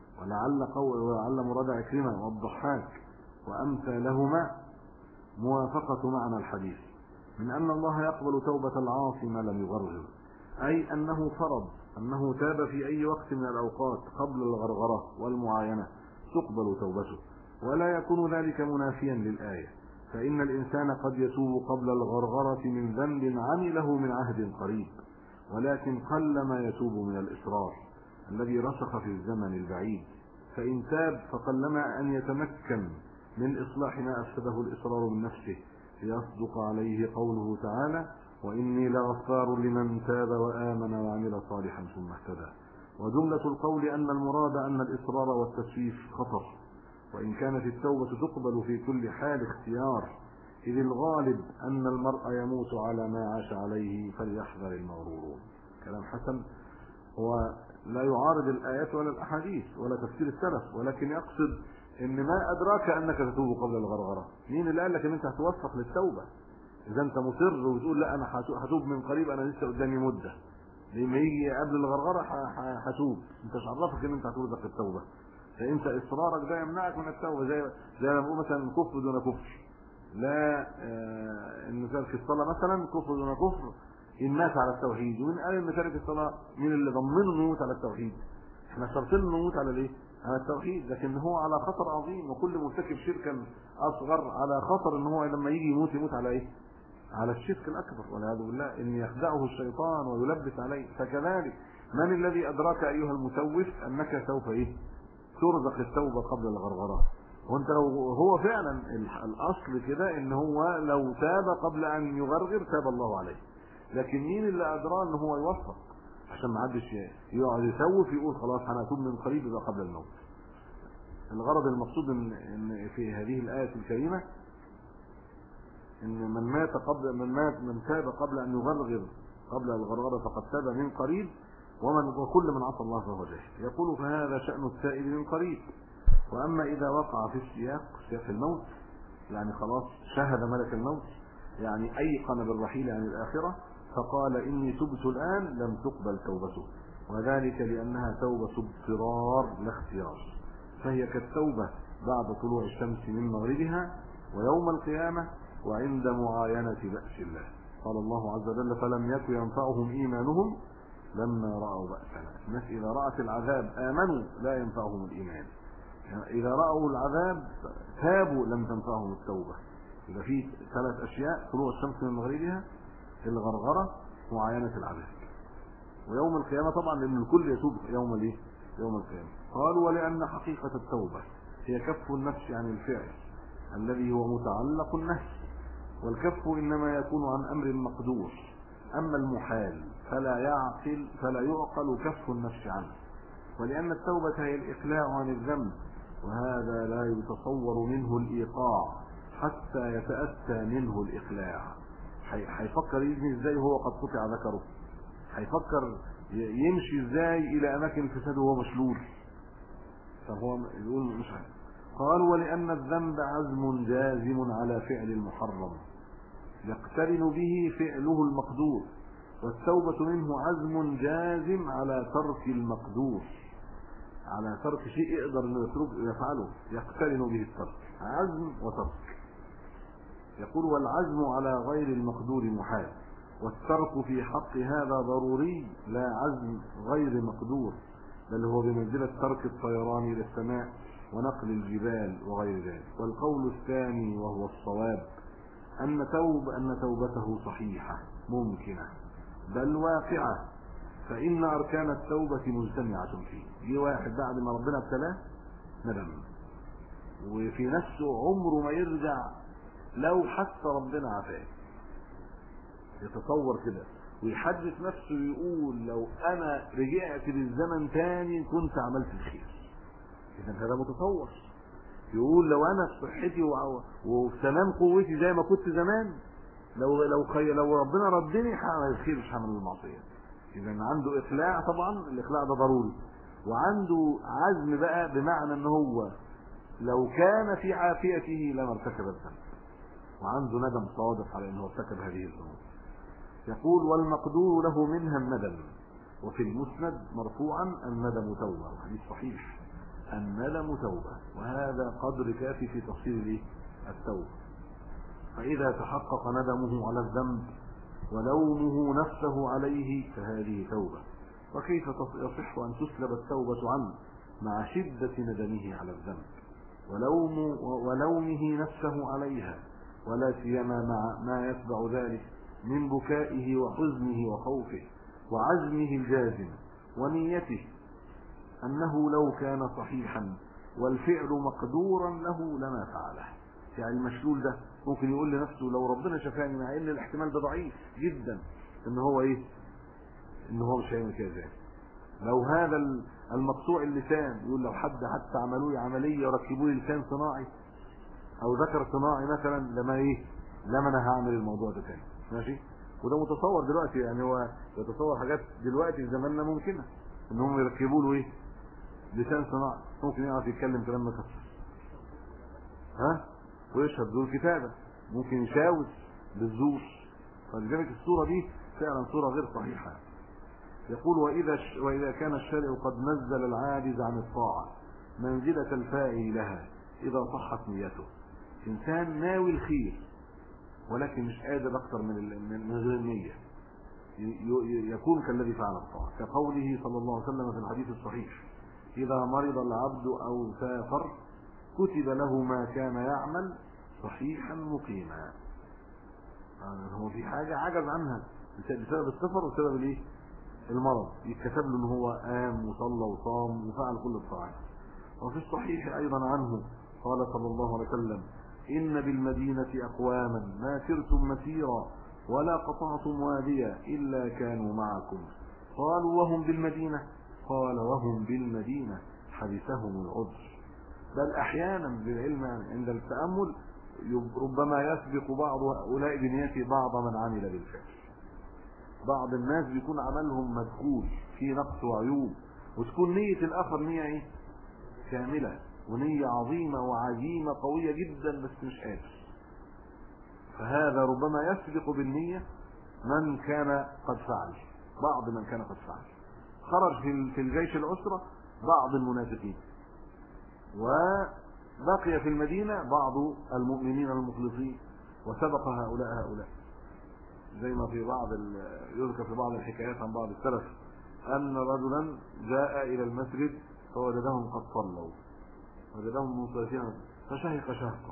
ولعل مراد عكرمة والضحاك وأمثالهما موافقة معنى الحديث من أن الله يقبل توبة العاصي ما لم يغرغر، أي أنه فرض أنه تاب في أي وقت من الأوقات قبل الغرغرة والمعاينة تقبل توبته، ولا يكون ذلك منافيا للآية، فإن الإنسان قد يتوب قبل الغرغرة من ذنب عمله من عهد قريب، ولكن قلما يتوب من الإصرار الذي رسخ في الزمن البعيد، فإن تاب فقلما أن يتمكن من إصلاح ما أفسده الإصرار من نفسه، ليصدق عليه قوله تعالى: وإني لغفار لمن تاب وآمن وعمل صالحا ثم اهتدى. وجملة القول أن المراد أن الإصرار والتسويف خطر، وإن كانت التوبة تقبل في كل حال اختيار، إذ الغالب أن المرء يموت على ما عاش عليه، فليحذر المغرورون. كلام حسن. هو لا يعارض الآيات ولا الأحاديث ولا تفسير السلف، ولكن يقصد ان ما ادراك انك تتوب قبل الغرغره. مين اللي قال لك ان انت هتوفق للتوبه؟ اذا انت مصر وتقول لا انا هتوب من قريب، انا لسه قدامي مده، لما يجي قبل الغرغره هتوب، انت مش عرفك ان انت هترزق التوبه؟ فانت اصرارك ده يمنعك من التوبه. زي ما بقول مثلا كفر دون كفر، لا ان ترك الصلاه مثلا كفر دون كفر ان مات على التوحيد. ومين قال ان ترك الصلاه مين اللي ضمنه انه يموت على التوحيد؟ احنا شرطين انه يموت على الايه؟ على التوحيد، لكن هو على خطر عظيم، وكل مرتكب شركا اصغر على خطر ان هو لما يجي يموت على ايه؟ على الشرك الاكبر والعياذ بالله، ان يخدعه الشيطان ويلبس عليه. فكذلك من الذي ادراك ايها المسوف انك سوف ايه؟ ترزق التوبه قبل الغرغره. وانت لو هو فعلا الاصل كده ان هو لو تاب قبل ان يغرغر تاب الله عليه، لكن مين اللي ادراه ان هو يوفق؟ عشان ما حدش يقعد يسوف يقول خلاص انا اتوب من قريب يبقى قبل الموت. الغرض المقصود ان في هذه الايه الكريمه ان من تاب قبل ان يغرغر قبل الغرغره فقد تاب من قريب، وكل من عصى الله فهو جاهل. يقول فهذا شأن التائب من قريب. واما اذا وقع في سياق الموت، يعني خلاص شاهد ملك الموت، يعني ايقن بالرحيل عن الاخره، فقال اني تبت الان، لم تقبل توبته، وذلك لانها توبه اضطرار لا اختيار، فهي كالتوبه بعد طلوع الشمس من مغربها ويوم القيامه وعند معاينه بأس الله. قال الله عز وجل فلم يكن ينفعهم ايمانهم لما راوا بأسنا. الناس اذا رأت العذاب امنوا لا ينفعهم الايمان، اذا راوا العذاب تابوا لم تنفعهم التوبه. يبقى في ثلاث اشياء: طلوع الشمس من مغربها، الغرغره، معاينه العذاب، ويوم القيامه طبعا لان الكل يتوب يوم القيامه. قالوا ولان حقيقه التوبه هي كف النفس عن الفعل الذي هو متعلق النفس، والكف انما يكون عن امر مقدور، اما المحال فلا يعقل كف النفس عنه، ولان التوبه هي الاقلاع عن الذنب، وهذا لا يتصور منه الايقاع حتى يتاتى منه الاقلاع. هيفكر يزني ازاي وهو قد قطع ذكره؟ هيفكر يمشي ازاي الى اماكن الفساد وهو مشلول؟ فهو يقول مش عارف. قال ولان الذنب عزم جازم على فعل المحرم يقترن به فعله المقدور، والتوبة منه عزم جازم على ترك المقدور، على ترك شيء يقدر انه يفعله يقترن به الترك، عزم وترك. يقول والعزم على غير المقدور محال، والترك في حق هذا ضروري لا عزم غير مقدور، بل هو بمنزلة ترك الطيران إلى السماء ونقل الجبال وغير ذلك. والقول الثاني وهو الصواب أن توبته صحيحة ممكنة بل واقعة، فإن أركان التوبة مجتمعة فيه. جه واحد بعد ما ربنا ابتلاه ندم، وفي نفسه عمره ما يرجع لو حتى ربنا عافاه، يتصور كده ويحدث نفسه يقول لو انا رجعت للزمن تاني كنت عملت الخير. اذا هذا متصور، يقول لو انا في صحتي وفي تمام قوتي زي ما كنت زمان، لو ربنا ردني هعمل الخير مش هعمل المعصيه. اذا عنده اقلاع، طبعا الاقلاع ده ضروري، وعنده عزم بقى بمعنى ان هو لو كان في عافيته لما ارتكب الذنب، وعنده ندم صادق على انه ارتكب هذه الذنوب. يقول والمقدور له منها الندم. وفي المسند مرفوعا الندم توبه، وحديث صحيح الندم توبه، وهذا قدر كافي في تفصيل التوبه. فاذا تحقق ندمه على الذنب ولومه نفسه عليه فهذه توبه. وكيف يصح ان تسلب التوبه عنه مع شده ندمه على الذنب ولومه نفسه عليها، ولا سيما مع ما يتبع ذلك من بكائه وحزنه وخوفه وعزمه الجازم ونيته أنه لو كان صحيحا والفعل مقدورا له لما فعله. يعني المشلول ده ممكن يقول لنفسه لو ربنا شفاني، مع ان الاحتمال ده ضعيف جدا ان هو مش هيعمل كده. لو هذا المقطوع اللسان يقول لو حتى عملوا لي عمليه وركبوا لي لسان صناعي او ذكر صناعي مثلا لما انا هعمل الموضوع ده تاني. ماشي، وده متصور دلوقتي، يعني هو يتصور حاجات دلوقتي في زماننا ممكنه. انهم يركبوا له ايه؟ لسان صناعي، ممكن يعرف يتكلم كلام مكسر، ويشهد ذو الكتابة، ممكن يشاوس بالزور. فلذلك الصورة دي فعلا صورة غير صحيحة. يقول وإذا كان الشارع قد نزل العاجز عن الطاعة منزلة الفاعل لها إذا صحت نيته. إنسان ناوي الخير ولكن مش قادر أكثر من غير النية، يكون كالذي فعل الطاعة، كقوله صلى الله عليه وسلم في الحديث الصحيح: إذا مرض العبد أو سافر كتب له ما كان يعمل صحيحا مقيما. هو في حاجة عجز عنها بسبب السفر وبسبب الايه؟ المرض، يتكتب له ان هو قام وصلى وصام وفعل كل الطاعات. وفي الصحيح ايضا عنه قال صلى الله عليه وسلم: ان بالمدينة اقواما ما سرتم مسيرا ولا قطعتم واديا الا كانوا معكم. قالوا وهم بالمدينة؟ قال وهم بالمدينة حبسهم العذر. بل احيانا بالعلم عند التأمل ربما يسبق بعض هؤلاء بنيته بعض من عمل بالفعل. بعض الناس بيكون عملهم مدخول في نقص وعيوب، وتكون نية الآخر نية ايه؟ كاملة ونية عظيمة وعزيمة قوية جدا، بس مش قادر. فهذا ربما يسبق بالنية من كان قد فعل، بعض من كان قد فعل. خرج في الجيش العسرة بعض المنافقين، وبقي في المدينة بعض المؤمنين المخلصين، وسبق هؤلاء زي ما في يذكر في بعض الحكايات عن بعض السلف أن رجلا جاء إلى المسجد فوجدهم قد صلوا، وجدهم منصرفين فشهق شهقا،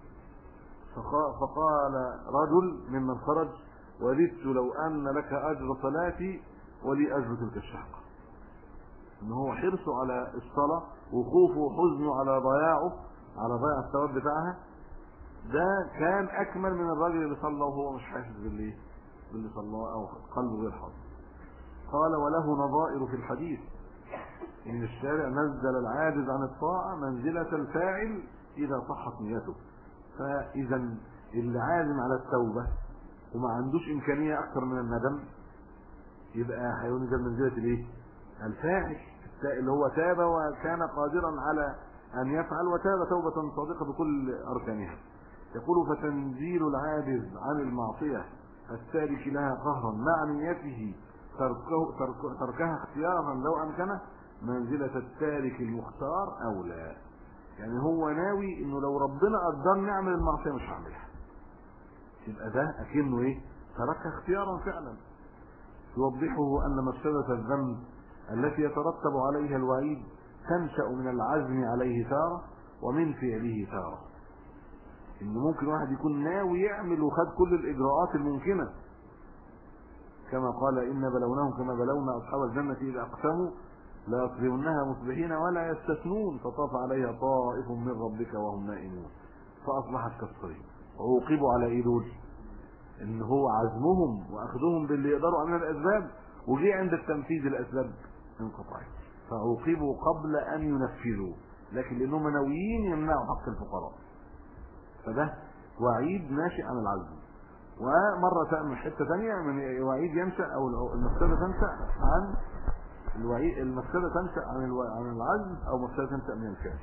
فقال رجل ممن خرج: وددت لو أن لك أجر صلاتي ولي أجر تلك الشهقة. إن هو حرصه على الصلاة وخوفه وحزنه على ضياع الثواب بتاعها، ده كان أكمل من الرجل اللي صلى وهو مش حاسس باللي صلى أو قلبه غير حاضر. قال: وله نظائر في الحديث إن الشارع نزل العاجز عن الطاعة منزلة الفاعل إذا صحت نيته. فإذا اللي عازم على التوبة وما عندوش إمكانية أكثر من الندم يبقى هينزل منزلة الإيه؟ الفاعل اللي هو تاب وكان قادرا على أن يفعل وتاب توبة صادقة بكل أركانها. يقول: فتنزيل العاجز عن المعصية التارك لها قهرا مع نيته تركها اختيارا لو أمكنه منزلة التارك المختار أولى. يعني هو ناوي إنه لو ربنا قدرني أعمل المعصية مش هعملها، يبقى ده أكنه إيه؟ تركها اختيارا فعلا. يوضحه أن مفسدة الذنب التي يترتب عليها الوعيد تنشأ من العزم عليه تارة ومن فعله تارة. إنه ممكن واحد يكون ناوي يعمل وخد كل الإجراءات الممكنة، كما قال: إن بلوناهم كما بلونا أصحاب الجنة إذا أقسموا لا يصرمنها مصبحين ولا يستثنون فطاف عليها طائف من ربك وهم نائمون فأصبحت كالصريم. وعوقبوا على إيه دول؟ إن هو عزمهم وأخذهم باللي يقدروا من الأسباب، وجي عند التنفيذ الأسباب انقطعت، فعوقبوا قبل أن ينفذوا، لكن لأنهم ناويين يمنعوا حق الفقراء. فده وعيد ناشئ عن العزم. ومرة من حتة ثانية من وعيد ينشأ أو المفسدة تنشأ عن الوعيد، المفسدة تنشأ عن العزم أو مفسدة تنشأ من الفعل.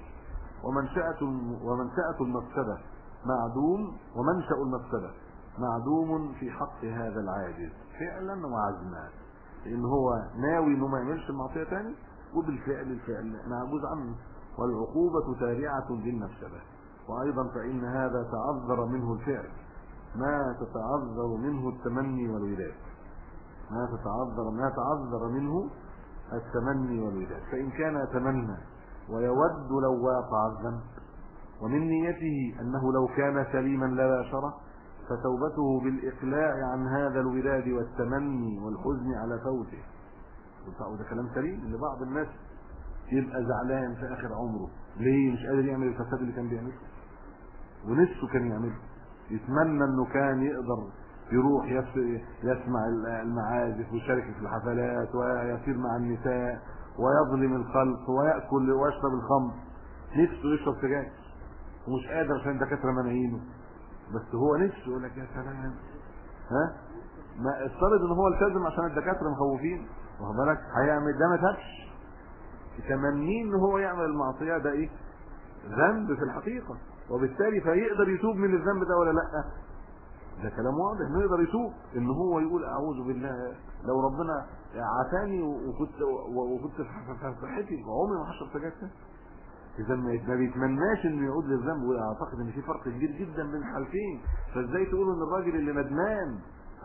ومنشأة المفسدة معدوم، ومنشأ المفسدة معدوم في حق هذا العاجز فعلا وعزما، لأن هو ناوي إنه ما يعملش المعصية تاني، وبالفعل الفعل معجوز عنه، والعقوبة تابعة للمفسدة. وأيضا فإن هذا تعذر منه الفعل ما تتعذر منه التمني والوداد، ما تعذر منه التمني والوداد. فإن كان يتمنى ويود لو واقع الذنب ومن نيته أنه لو كان سليما لا باشره، فتوبته بالإقلاع عن هذا الوداد والتمني والحزن على فوته. وده كلام سليم، ان بعض الناس يبقى زعلان في آخر عمره ليه؟ مش قادر يعمل الفساد اللي كان بيعمله ونفسه كان يعمله، يتمنى انه كان يقدر يروح يسمع المعازف ويشارك في الحفلات ويسير مع النساء ويظلم الخلق ويأكل ويشرب الخمر، نفسه يشرب سجاير ومش قادر عشان الدكاترة مانعينه، بس هو نفسه يقول لك يا سلام. ما افترض ان هو التزم عشان الدكاترة مخوفين، واخد بالك؟ هيعمل ده ما تابش، تمنيه ان هو يعمل المعصيه ده ايه؟ ذنب في الحقيقه، وبالتالي فيقدر يتوب من الذنب ده ولا لا؟ ده كلام واضح انه يقدر يتوب، ان هو يقول اعوذ بالله لو ربنا عافاني وكنت في صحتي وعمري ما هشرب سجاير تاني. اذا ما بيتمناش انه يعود للذنب، واعتقد ان في فرق كبير جدا بين الحالتين. فازاي تقولوا ان الراجل اللي ندمان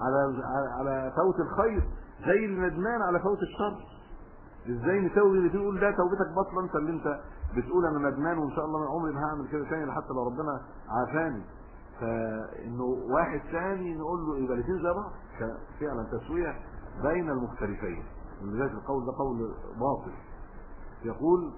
على فوت الخير زي اللي ندمان على فوت الشر؟ ازاي نسوي اللي تقول ده توبتك بطله، انت اللي انت بتقول انا ندمان وان شاء الله من عمري ما هعمل كده تاني حتى لو ربنا عافاني. فانه واحد ثاني نقول له يبقى الاثنين زي بعض، فعلا تسويه بين المختلفين. ولذلك القول ده قول باطل. يقول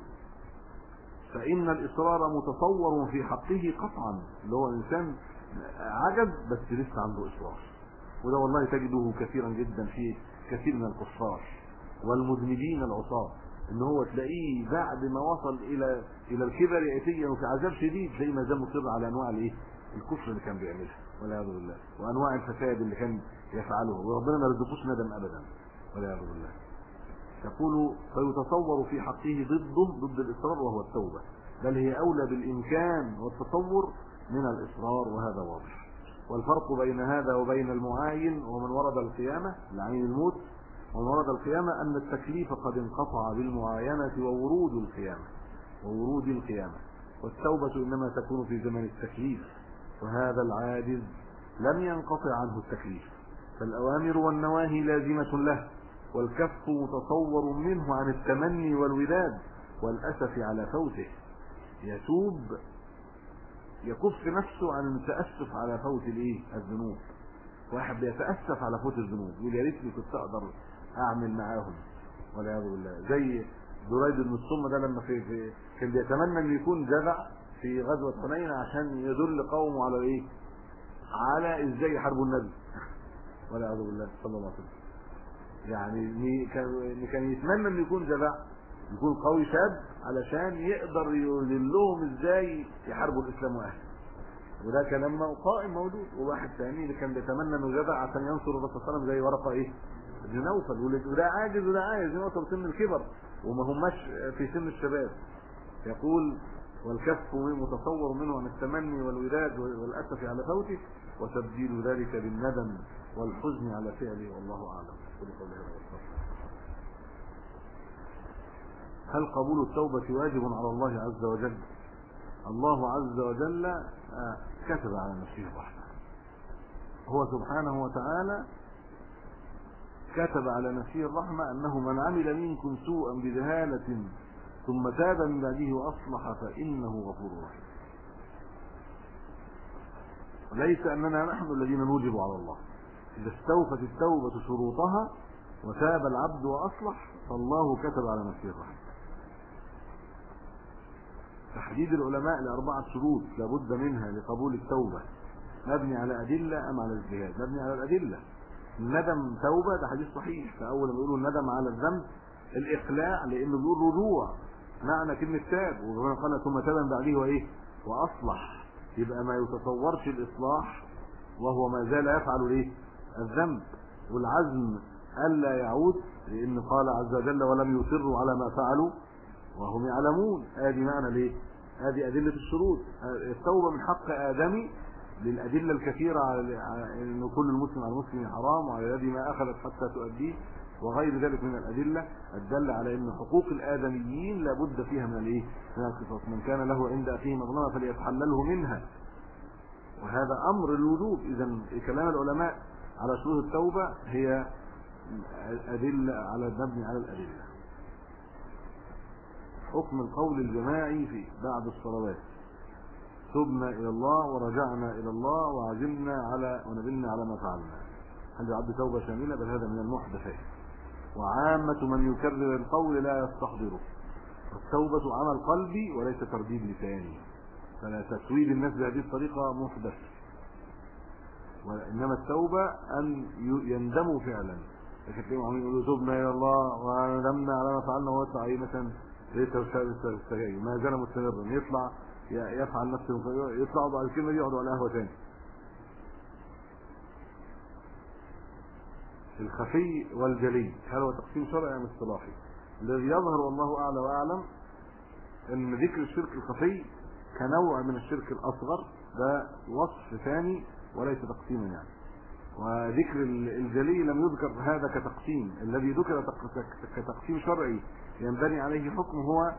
فإن الإصرار متصور في حقه قطعا، اللي هو الإنسان عجز بس لسه عنده إصرار، وده والله تجده كثيرا جدا في كثير من الكفار والمذنبين العصاة، ان هو تلاقيه بعد ما وصل الى الكبر يأتيا وفي عذاب شديد زي ما زال مصر على انواع الايه؟ الكفر اللي كان بيعملها والعياذ بالله، وانواع الفساد اللي كان يفعله، وربنا ما رزقوش ندم ابدا والعياذ بالله. يقول فيتصور في حقه ضد الاصرار وهو التوبه، بل هي اولى بالامكان والتصور من الاصرار، وهذا واضح. والفرق بين هذا وبين المعاين ومن ورد القيامه لعين الموت ومن ورد القيامه ان التكليف قد انقطع بالمعاينه وورود القيامه، والتوبه انما تكون في زمن التكليف، وهذا العاجز لم ينقطع عنه التكليف، فالاوامر والنواهي لازمه له، والكف متصور منه عن التمني والوداد والأسف على فوته. يتوب يكف نفسه عن التأسف على فوت الذنوب. واحد بيتأسف على فوت الذنوب يقول يا ريتني كنت أقدر أعمل معاهم والعياذ بالله، زي دريد بن الصم ده لما كان بيتمنى أن يكون جدع في غزوة حنين عشان يدل قومه على على ازاي يحاربوا النبي والعياذ بالله صلى الله عليه وسلم. يعني كان يتمنى انه يكون جدع، يكون قوي شاب علشان يقدر يدلهم ازاي يحاربوا الاسلام واهله، وده كلام قائم موجود. وواحد ثاني اللي كان بيتمنى انه جدع عشان ينصر الرسول صلى الله عليه وسلم زي ورقه بن نوفل، وده عاجز وده عايز يوصل سن الكبر وما هماش في سن الشباب. يقول والكف متصور منه عن التمني والوداد والاسف على فوته، وتبديل ذلك بالندم والحزن على فعله، والله اعلم. هل قبول التوبة واجب على الله عز وجل؟ الله عز وجل كتب على نفسه الرحمة، هو سبحانه وتعالى كتب على نفسه الرحمة أنه من عمل منكم سوءا بجهالة ثم تاب من بعده وأصلح فإنه غفور رحيم. وليس أننا نحن الذين نوجب على الله، إذا استوفت التوبة شروطها وتاب العبد وأصلح فالله كتب على نفسه الرحمة. تحديد العلماء ل4 شروط لابد منها لقبول التوبة، مبني على أدلة أم على اجتهاد؟ مبني على الأدلة. الندم توبة، ده حديث صحيح، فأول ما يقولوا الندم على الذنب الإقلاع، لأنه بيقول رجوع، معنى كلمة تاب، وربنا قال ثم تاب من بعده وأصلح، يبقى ما يتصورش الإصلاح وهو ما زال يفعل الذنب، والعزم ألا يعود، لأن قال عز وجل ولم يصروا على ما فعلوا وهم يعلمون. ادي معنى ادي أدلة الشروط. التوبة من حق آدمي للأدلة الكثيرة على أن كل المسلم على المسلم حرام، وعلى يد ما أخذت حتى تؤديه، وغير ذلك من الأدلة الدالة على أن حقوق الآدميين لابد فيها من القصاص. من كان له عند أخيه مظلمة فليتحلله منها، وهذا أمر الوجوب. إذا كلام العلماء على شروط التوبة هي أدلة على المبني على الأدلة. حكم القول الجماعي في بعد الصلوات: تبنا إلى الله ورجعنا إلى الله وعزمنا ونبلنا على ما فعلنا. هل يعد توبة شاملة؟ بل هذا من المحدثات، وعامة من يكرر القول لا يستحضره. التوبة عمل قلبي وليس ترديد لساني، فلا تسويد الناس بهذه الطريقة محدث، وإنما التوبة أن يندموا فعلا. لكن تلاقيهم عمالين يقولوا تبنا إلى الله وندمنا على ما فعلنا، وهو يطلع مثلا ليس السجاير ما زال مستمرا، يطلع يفعل نفسه، يطلعوا بعد الكلمة دي يقعدوا على قهوة تاني. الخفي والجلي هل هو تقسيم شرعي ام اصطلاحي؟ الذي يظهر والله اعلى واعلم ان ذكر الشرك الخفي كنوع من الشرك الاصغر، ده وصف ثاني وليس تقسيما يعني. وذكر الجلي لم يذكر هذا كتقسيم، الذي ذكر كتقسيم شرعي ينبني عليه حكم هو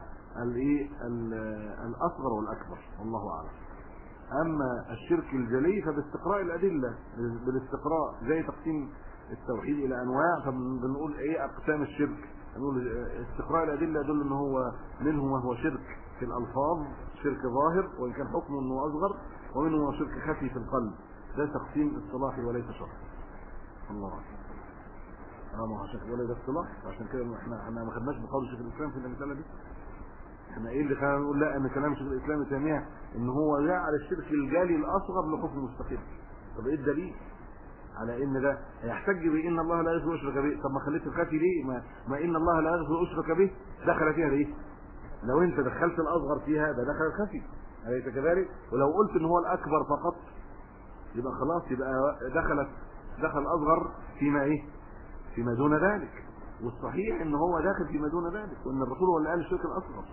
الاصغر والاكبر والله اعلم. اما الشرك الجلي فباستقراء الادله، بالاستقراء زي تقسيم التوحيد الى انواع، فبنقول ايه اقسام الشرك، نقول استقراء الادله يدل ان هو منه ما هو شرك في الالفاظ، شرك ظاهر وان كان حكمه انه اصغر، ومنه ما هو شرك خفي في القلب، ده تقسيم اصطلاحي وليس شرعي. الله اعلم. ما هو شكل ولا ده اصطلاح، عشان كده احنا ما خدناش بقول شيخ الاسلام في المساله دي. احنا ايه اللي خلينا نقول لا ان كلام شيخ الاسلام تيميه ان هو جعل الشرك الجالي الاصغر لحكم مستقل؟ طب ايه الدليل على ان ده يحتج بان الله لا يغفر يشرك به؟ طب ما خليت الخفي ليه؟ ما ان الله لا يغفر يشرك به دخل فيها ليه؟ لو انت دخلت الاصغر فيها ده دخل الخفي، اليس كذلك؟ ولو قلت ان هو الاكبر فقط يبقى خلاص، يبقى دخل الاصغر فيما ايه؟ فيما دون ذلك. والصحيح ان هو داخل فيما دون ذلك، وان الرسول هو اللي قال الشرك الاصغر.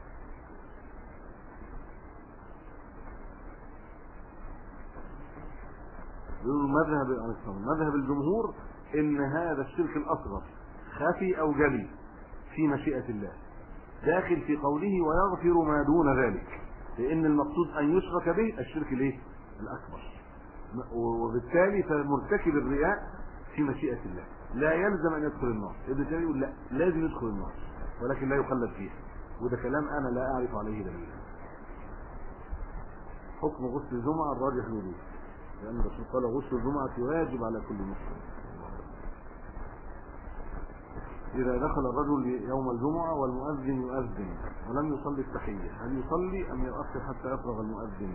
مذهب الجمهور ان هذا الشرك الاصغر خفي او جلي في مشيئة الله، داخل في قوله ويغفر ما دون ذلك، لان المقصود ان يشرك به الشرك الايه؟ الاكبر. وبالتالي فمرتكب الرياء في مشيئة الله لا يلزم ان يدخل النار. ابن تيمية يقول لا، لازم يدخل النار ولكن لا يخلد فيها، وده كلام انا لا اعرف عليه دليلا. حكم غسل الجمعة الراجح الوجوب، لأن الرسول قال غسل الجمعة واجب على كل مسلم. إذا دخل الرجل يوم الجمعة والمؤذن يؤذن ولم يصلي التحية، هل يصلي أم يؤخر حتى يفرغ المؤذن؟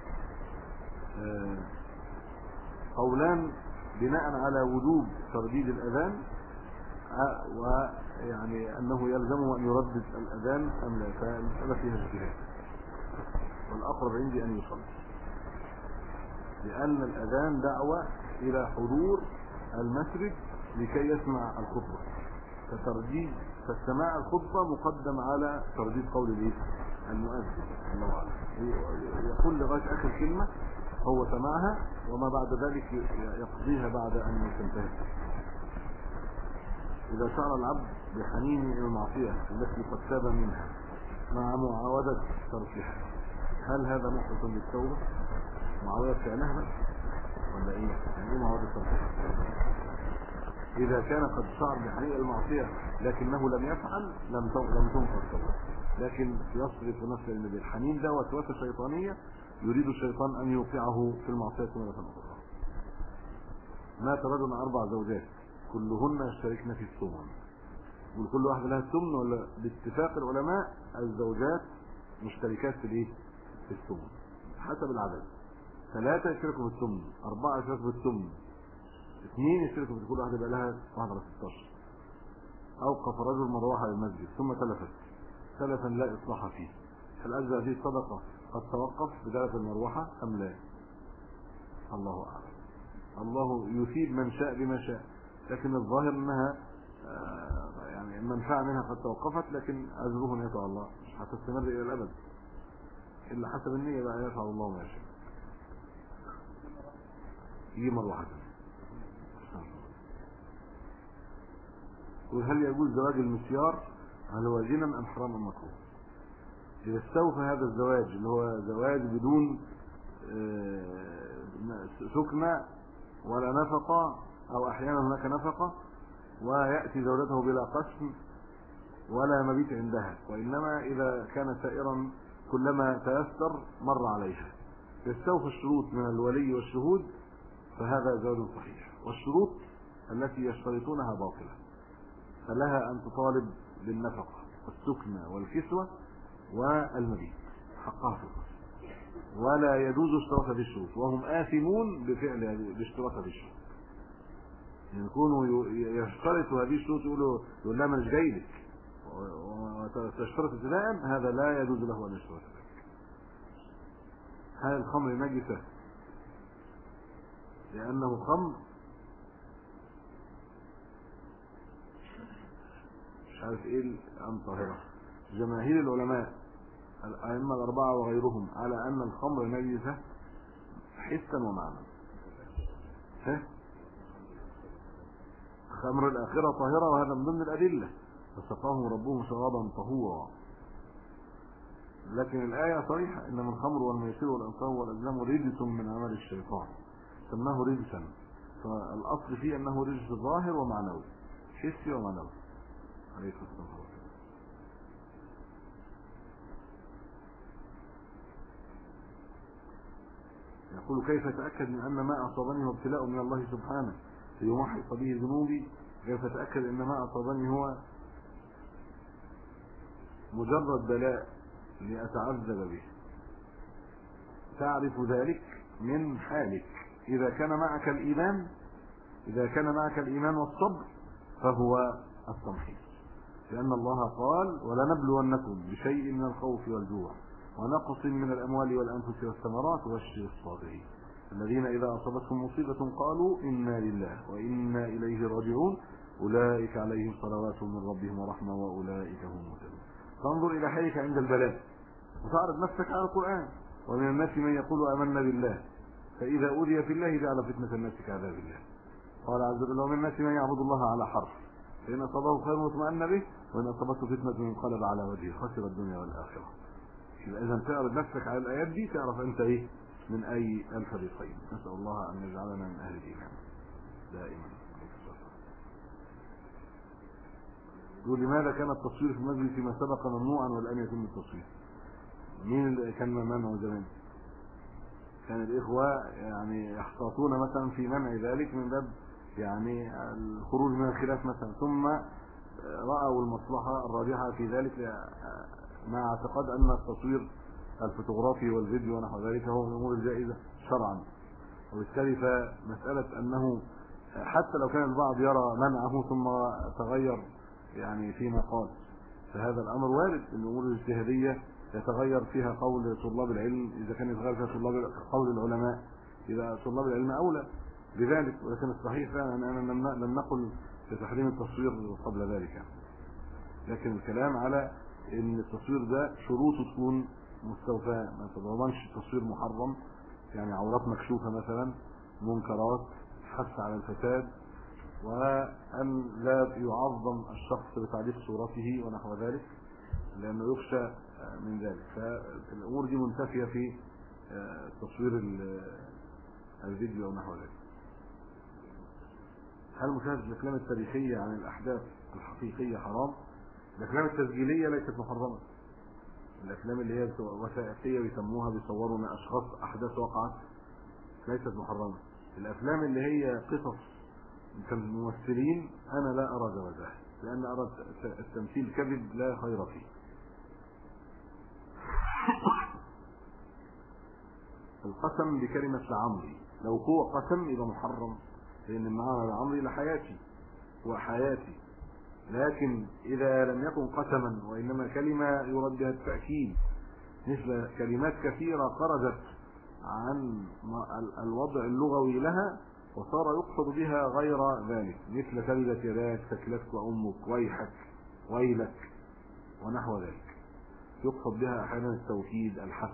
قولان بناء على وجوب ترديد الأذان، ويعني أنه يلزمه أن يردد الأذان أم لا، فالمسألة فيها اجتهاد، والأقرب عندي أن يصلي، لأن الأذان دعوة إلى حضور المسجد لكي يسمع الخطبة، فالسماع الخطبة مقدم على ترديد قول المؤذن. الله أعلم، يقول لغاية آخر كلمة هو سمعها، وما بعد ذلك يقضيها بعد أن تنتهي. إذا شعر العبد بحنين إلى المعصية التي قد تاب منها مع معاودة تركها، هل هذا محدث بالتوبة؟ معاودة فعلها بس ولا ايه؟ يعني ايه معاودة تركها؟ إذا كان قد شعر بحنين المعصية لكنه لم يفعل لم تنقض التوبة، لكن يصرف نفسه ان بالحنين ده وسوسة شيطانية يريد الشيطان أن يوقعه في المعصية مرة أخرى. مات رجل 4 زوجات كلهن يشتركن في الثمن، وكل واحدة لها الثمن، ولا باتفاق العلماء الزوجات مشتركات في الثمن حسب العدد، 3 يشتركوا في الثمن، 4 يشتركوا في الثمن، 2 يشتركوا في كل واحدة بقى لها 16. أوقف رجل مروحة للمسجد ثم تلفا لا إصلاح فيه، هل أجزاء هذه الصدقة قد توقف بدالة المروحة أم لا؟ الله أعلم. الله يثيب من شاء بما شاء، لكن الظاهر أنها يعني المنفعة منها قد توقفت، لكن أجره نية الله مش هتستمر إلى الأبد إلا حسب النية بقى، يفعل الله ما يشاء. يجي مروحة. وهل يجوز زواج المسيار؟ هل هو زنا أم حرام أم مكروه؟ إذا استوفى هذا الزواج اللي هو زواج بدون سكنة ولا نفقة، أو أحيانا هناك نفقة، ويأتي زوجته بلا قسم ولا مبيت عندها، وإنما إذا كان سائرا كلما تيسر مر عليها، يستوفى الشروط من الولي والشهود، فهذا زواج صحيح. والشروط التي يشترطونها باطلة، فلها أن تطالب بالنفقة والسكنة والكسوة والمبيت حقها في القسم، ولا يجوز اشتراط هذه الشروط، وهم آثمون باشتراط هذه الشروط. يكونوا يشترطوا هذه الشروط، يقول لها مش جاي لك وتشترط ابتداء، هذا لا يجوز له ان يشترط ذلك. هل الخمر نجسة لأنه خمر؟ عارف ايه ام طاهره. جماهير العلماء الائمه الاربعه وغيرهم على ان الخمر نجسه حسا ومعنى. خمر الاخره طاهره، وهذا من ضمن الادله، فسقاهم ربهم شرابا طهورا. لكن الايه صريحه انما الخمر والميسر والانصاب والازلام رجس من عمل الشيطان، سماه رجسا. فالاصل فيه انه رجس ظاهر ومعنوي، حسي ومعنوي. عليكم السلام. يقول كيف اتاكد من ان ما اصابني هو ابتلاء من الله سبحانه ليمحص به ذنوبي؟ كيف اتاكد ان ما اصابني هو مجرد بلاء لاتعذب به؟ تعرف ذلك من حالك. اذا كان معك الايمان والصبر فهو التمحيص، لان الله قال ولنبلونكم بشيء من الخوف والجوع ونقص من الاموال والانفس والثمرات وبشر الصابرين الذين اذا اصابتهم مصيبه قالوا انا لله وانا اليه راجعون اولئك عليهم صلوات من ربهم ورحمه واولئك هم المهتدون. فانظر الى حالك عند البلاء وتعرض نفسك على القران. ومن الناس من يقول امنا بالله فاذا اوذي في الله جعل فتنه الناس كعذاب الله. قال عز وجل ومن الناس من يعبد الله على حرف فان اصابه خير اطمأن به وان اصابته فتنه انقلب على وجهه خسر الدنيا والاخره. اذا تعرض نفسك على الايات دي تعرف انت ايه من اي الفريقين. نسال الله ان يجعلنا من اهل الايمان دائما. يقول لماذا كان التصوير في المسجد فيما سبق ممنوعا والان يتم التصوير؟ مين اللي كان ممنوع زمان؟ كان الاخوه يعني يحتاطون مثلا في منع ذلك من باب يعني الخروج من الخلاف مثلا، ثم راوا المصلحه الراجحه في ذلك مع اعتقاد ان التصوير الفوتوغرافي والفيديو ونحو ذلك هو من الامور الجائزه شرعا. وبالتالي فمساله انه حتى لو كان البعض يرى منعه ثم تغير يعني فيما قال، فهذا الامر وارد ان الامور الاجتهاديه يتغير فيها قول طلاب العلم اذا كان يتغير فيها قول العلماء، اذا طلاب العلم اولى بذلك. ولكن الصحيح فعلا اننا لم نقل بتحريم التصوير قبل ذلك، لكن الكلام على ان التصوير ده شروطه تكون مستوفاه، ما تضمنش التصوير محرم يعني عورات مكشوفه مثلا، منكرات، حث على الفساد، وان لا يعظم الشخص بتعليق صورته ونحو ذلك لانه يخشى من ذلك. فالامور دي منتفيه في تصوير الفيديو او نحو ذلك. هل مشاهده الافلام التاريخيه عن الاحداث الحقيقيه حرام؟ الافلام التسجيليه ليست محرمه. الافلام اللي هي وثائقيه بيسموها، بيصوروا من اشخاص احداث وقعت، ليست محرمه. الافلام اللي هي قصص كممثلين انا لا ارى جوازها، لان ارى التمثيل كذب لا خير فيه. القسم بكلمه لعمري، لو هو قسم يبقى محرم، لان المعنى لعمري لحياتي وحياتي. لكن اذا لم يكن قسما وانما كلمه يراد بها التاكيد، مثل كلمات كثيره خرجت عن الوضع اللغوي لها وصار يقصد بها غير ذلك، مثل تلبت يداك، ثكلتك وامك، ويحك، ويلك ونحو ذلك، يقصد بها احيانا التوكيد، الحث.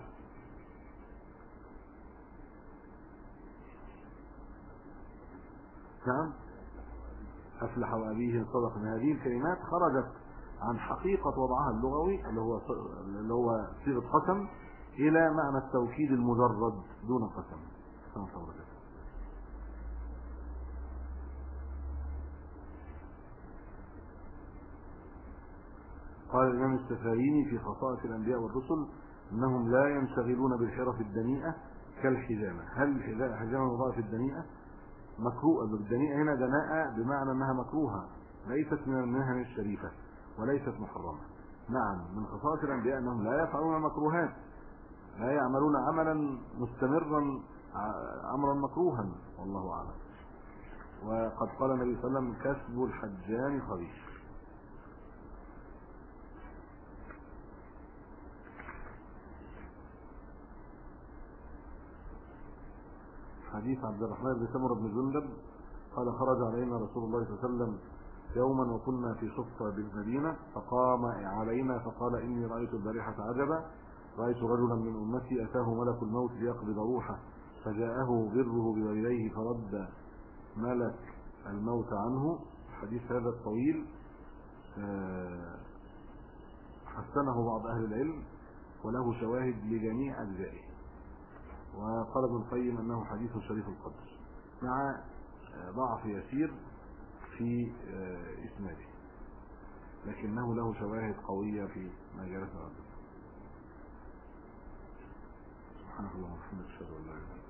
نعم، أفلح وأبيه صدق. من هذه الكلمات خرجت عن حقيقة وضعها اللغوي اللي هو صيغة قسم إلى معنى التوكيد المجرد دون قسم. قال الإمام السفاريني في خصائص الأنبياء والرسل أنهم لا ينشغلون بالحرف الدنيئة كالحزامة. هل الحزامة مضاعف الدنيئة؟ مكروه. الدنيئة هنا دناءة بمعنى أنها مكروهة، ليست من المهن الشريفة وليست محرمة. نعم، من خصائص الأنبياء أنهم لا يفعلون المكروهات، لا يعملون عملا مستمرا أمرا مكروها، والله أعلم. وقد قال النبي صلى الله عليه وسلم كسب الحجام خبيث. حديث عبد الرحمن بن سمرة بن جندب قال خرج علينا رسول الله صلى الله عليه وسلم يوما وكنا في صفة بالمدينة فقام علينا فقال إني رأيت البارحة عجبا، رأيت رجلا من أمتي أتاه ملك الموت ليقبض روحه فجاءه بره بوالديه فرد ملك الموت عنه. الحديث هذا الطويل حسنه بعض أهل العلم وله شواهد لجميع أجزائه، وقال ابن القيم أنه حديث شريف القدر مع ضعف يسير في إسناده، لكنه له شواهد قوية في ما جرت. سبحانك اللهم وبحمدك أشهد أن لا إله إلا أنت.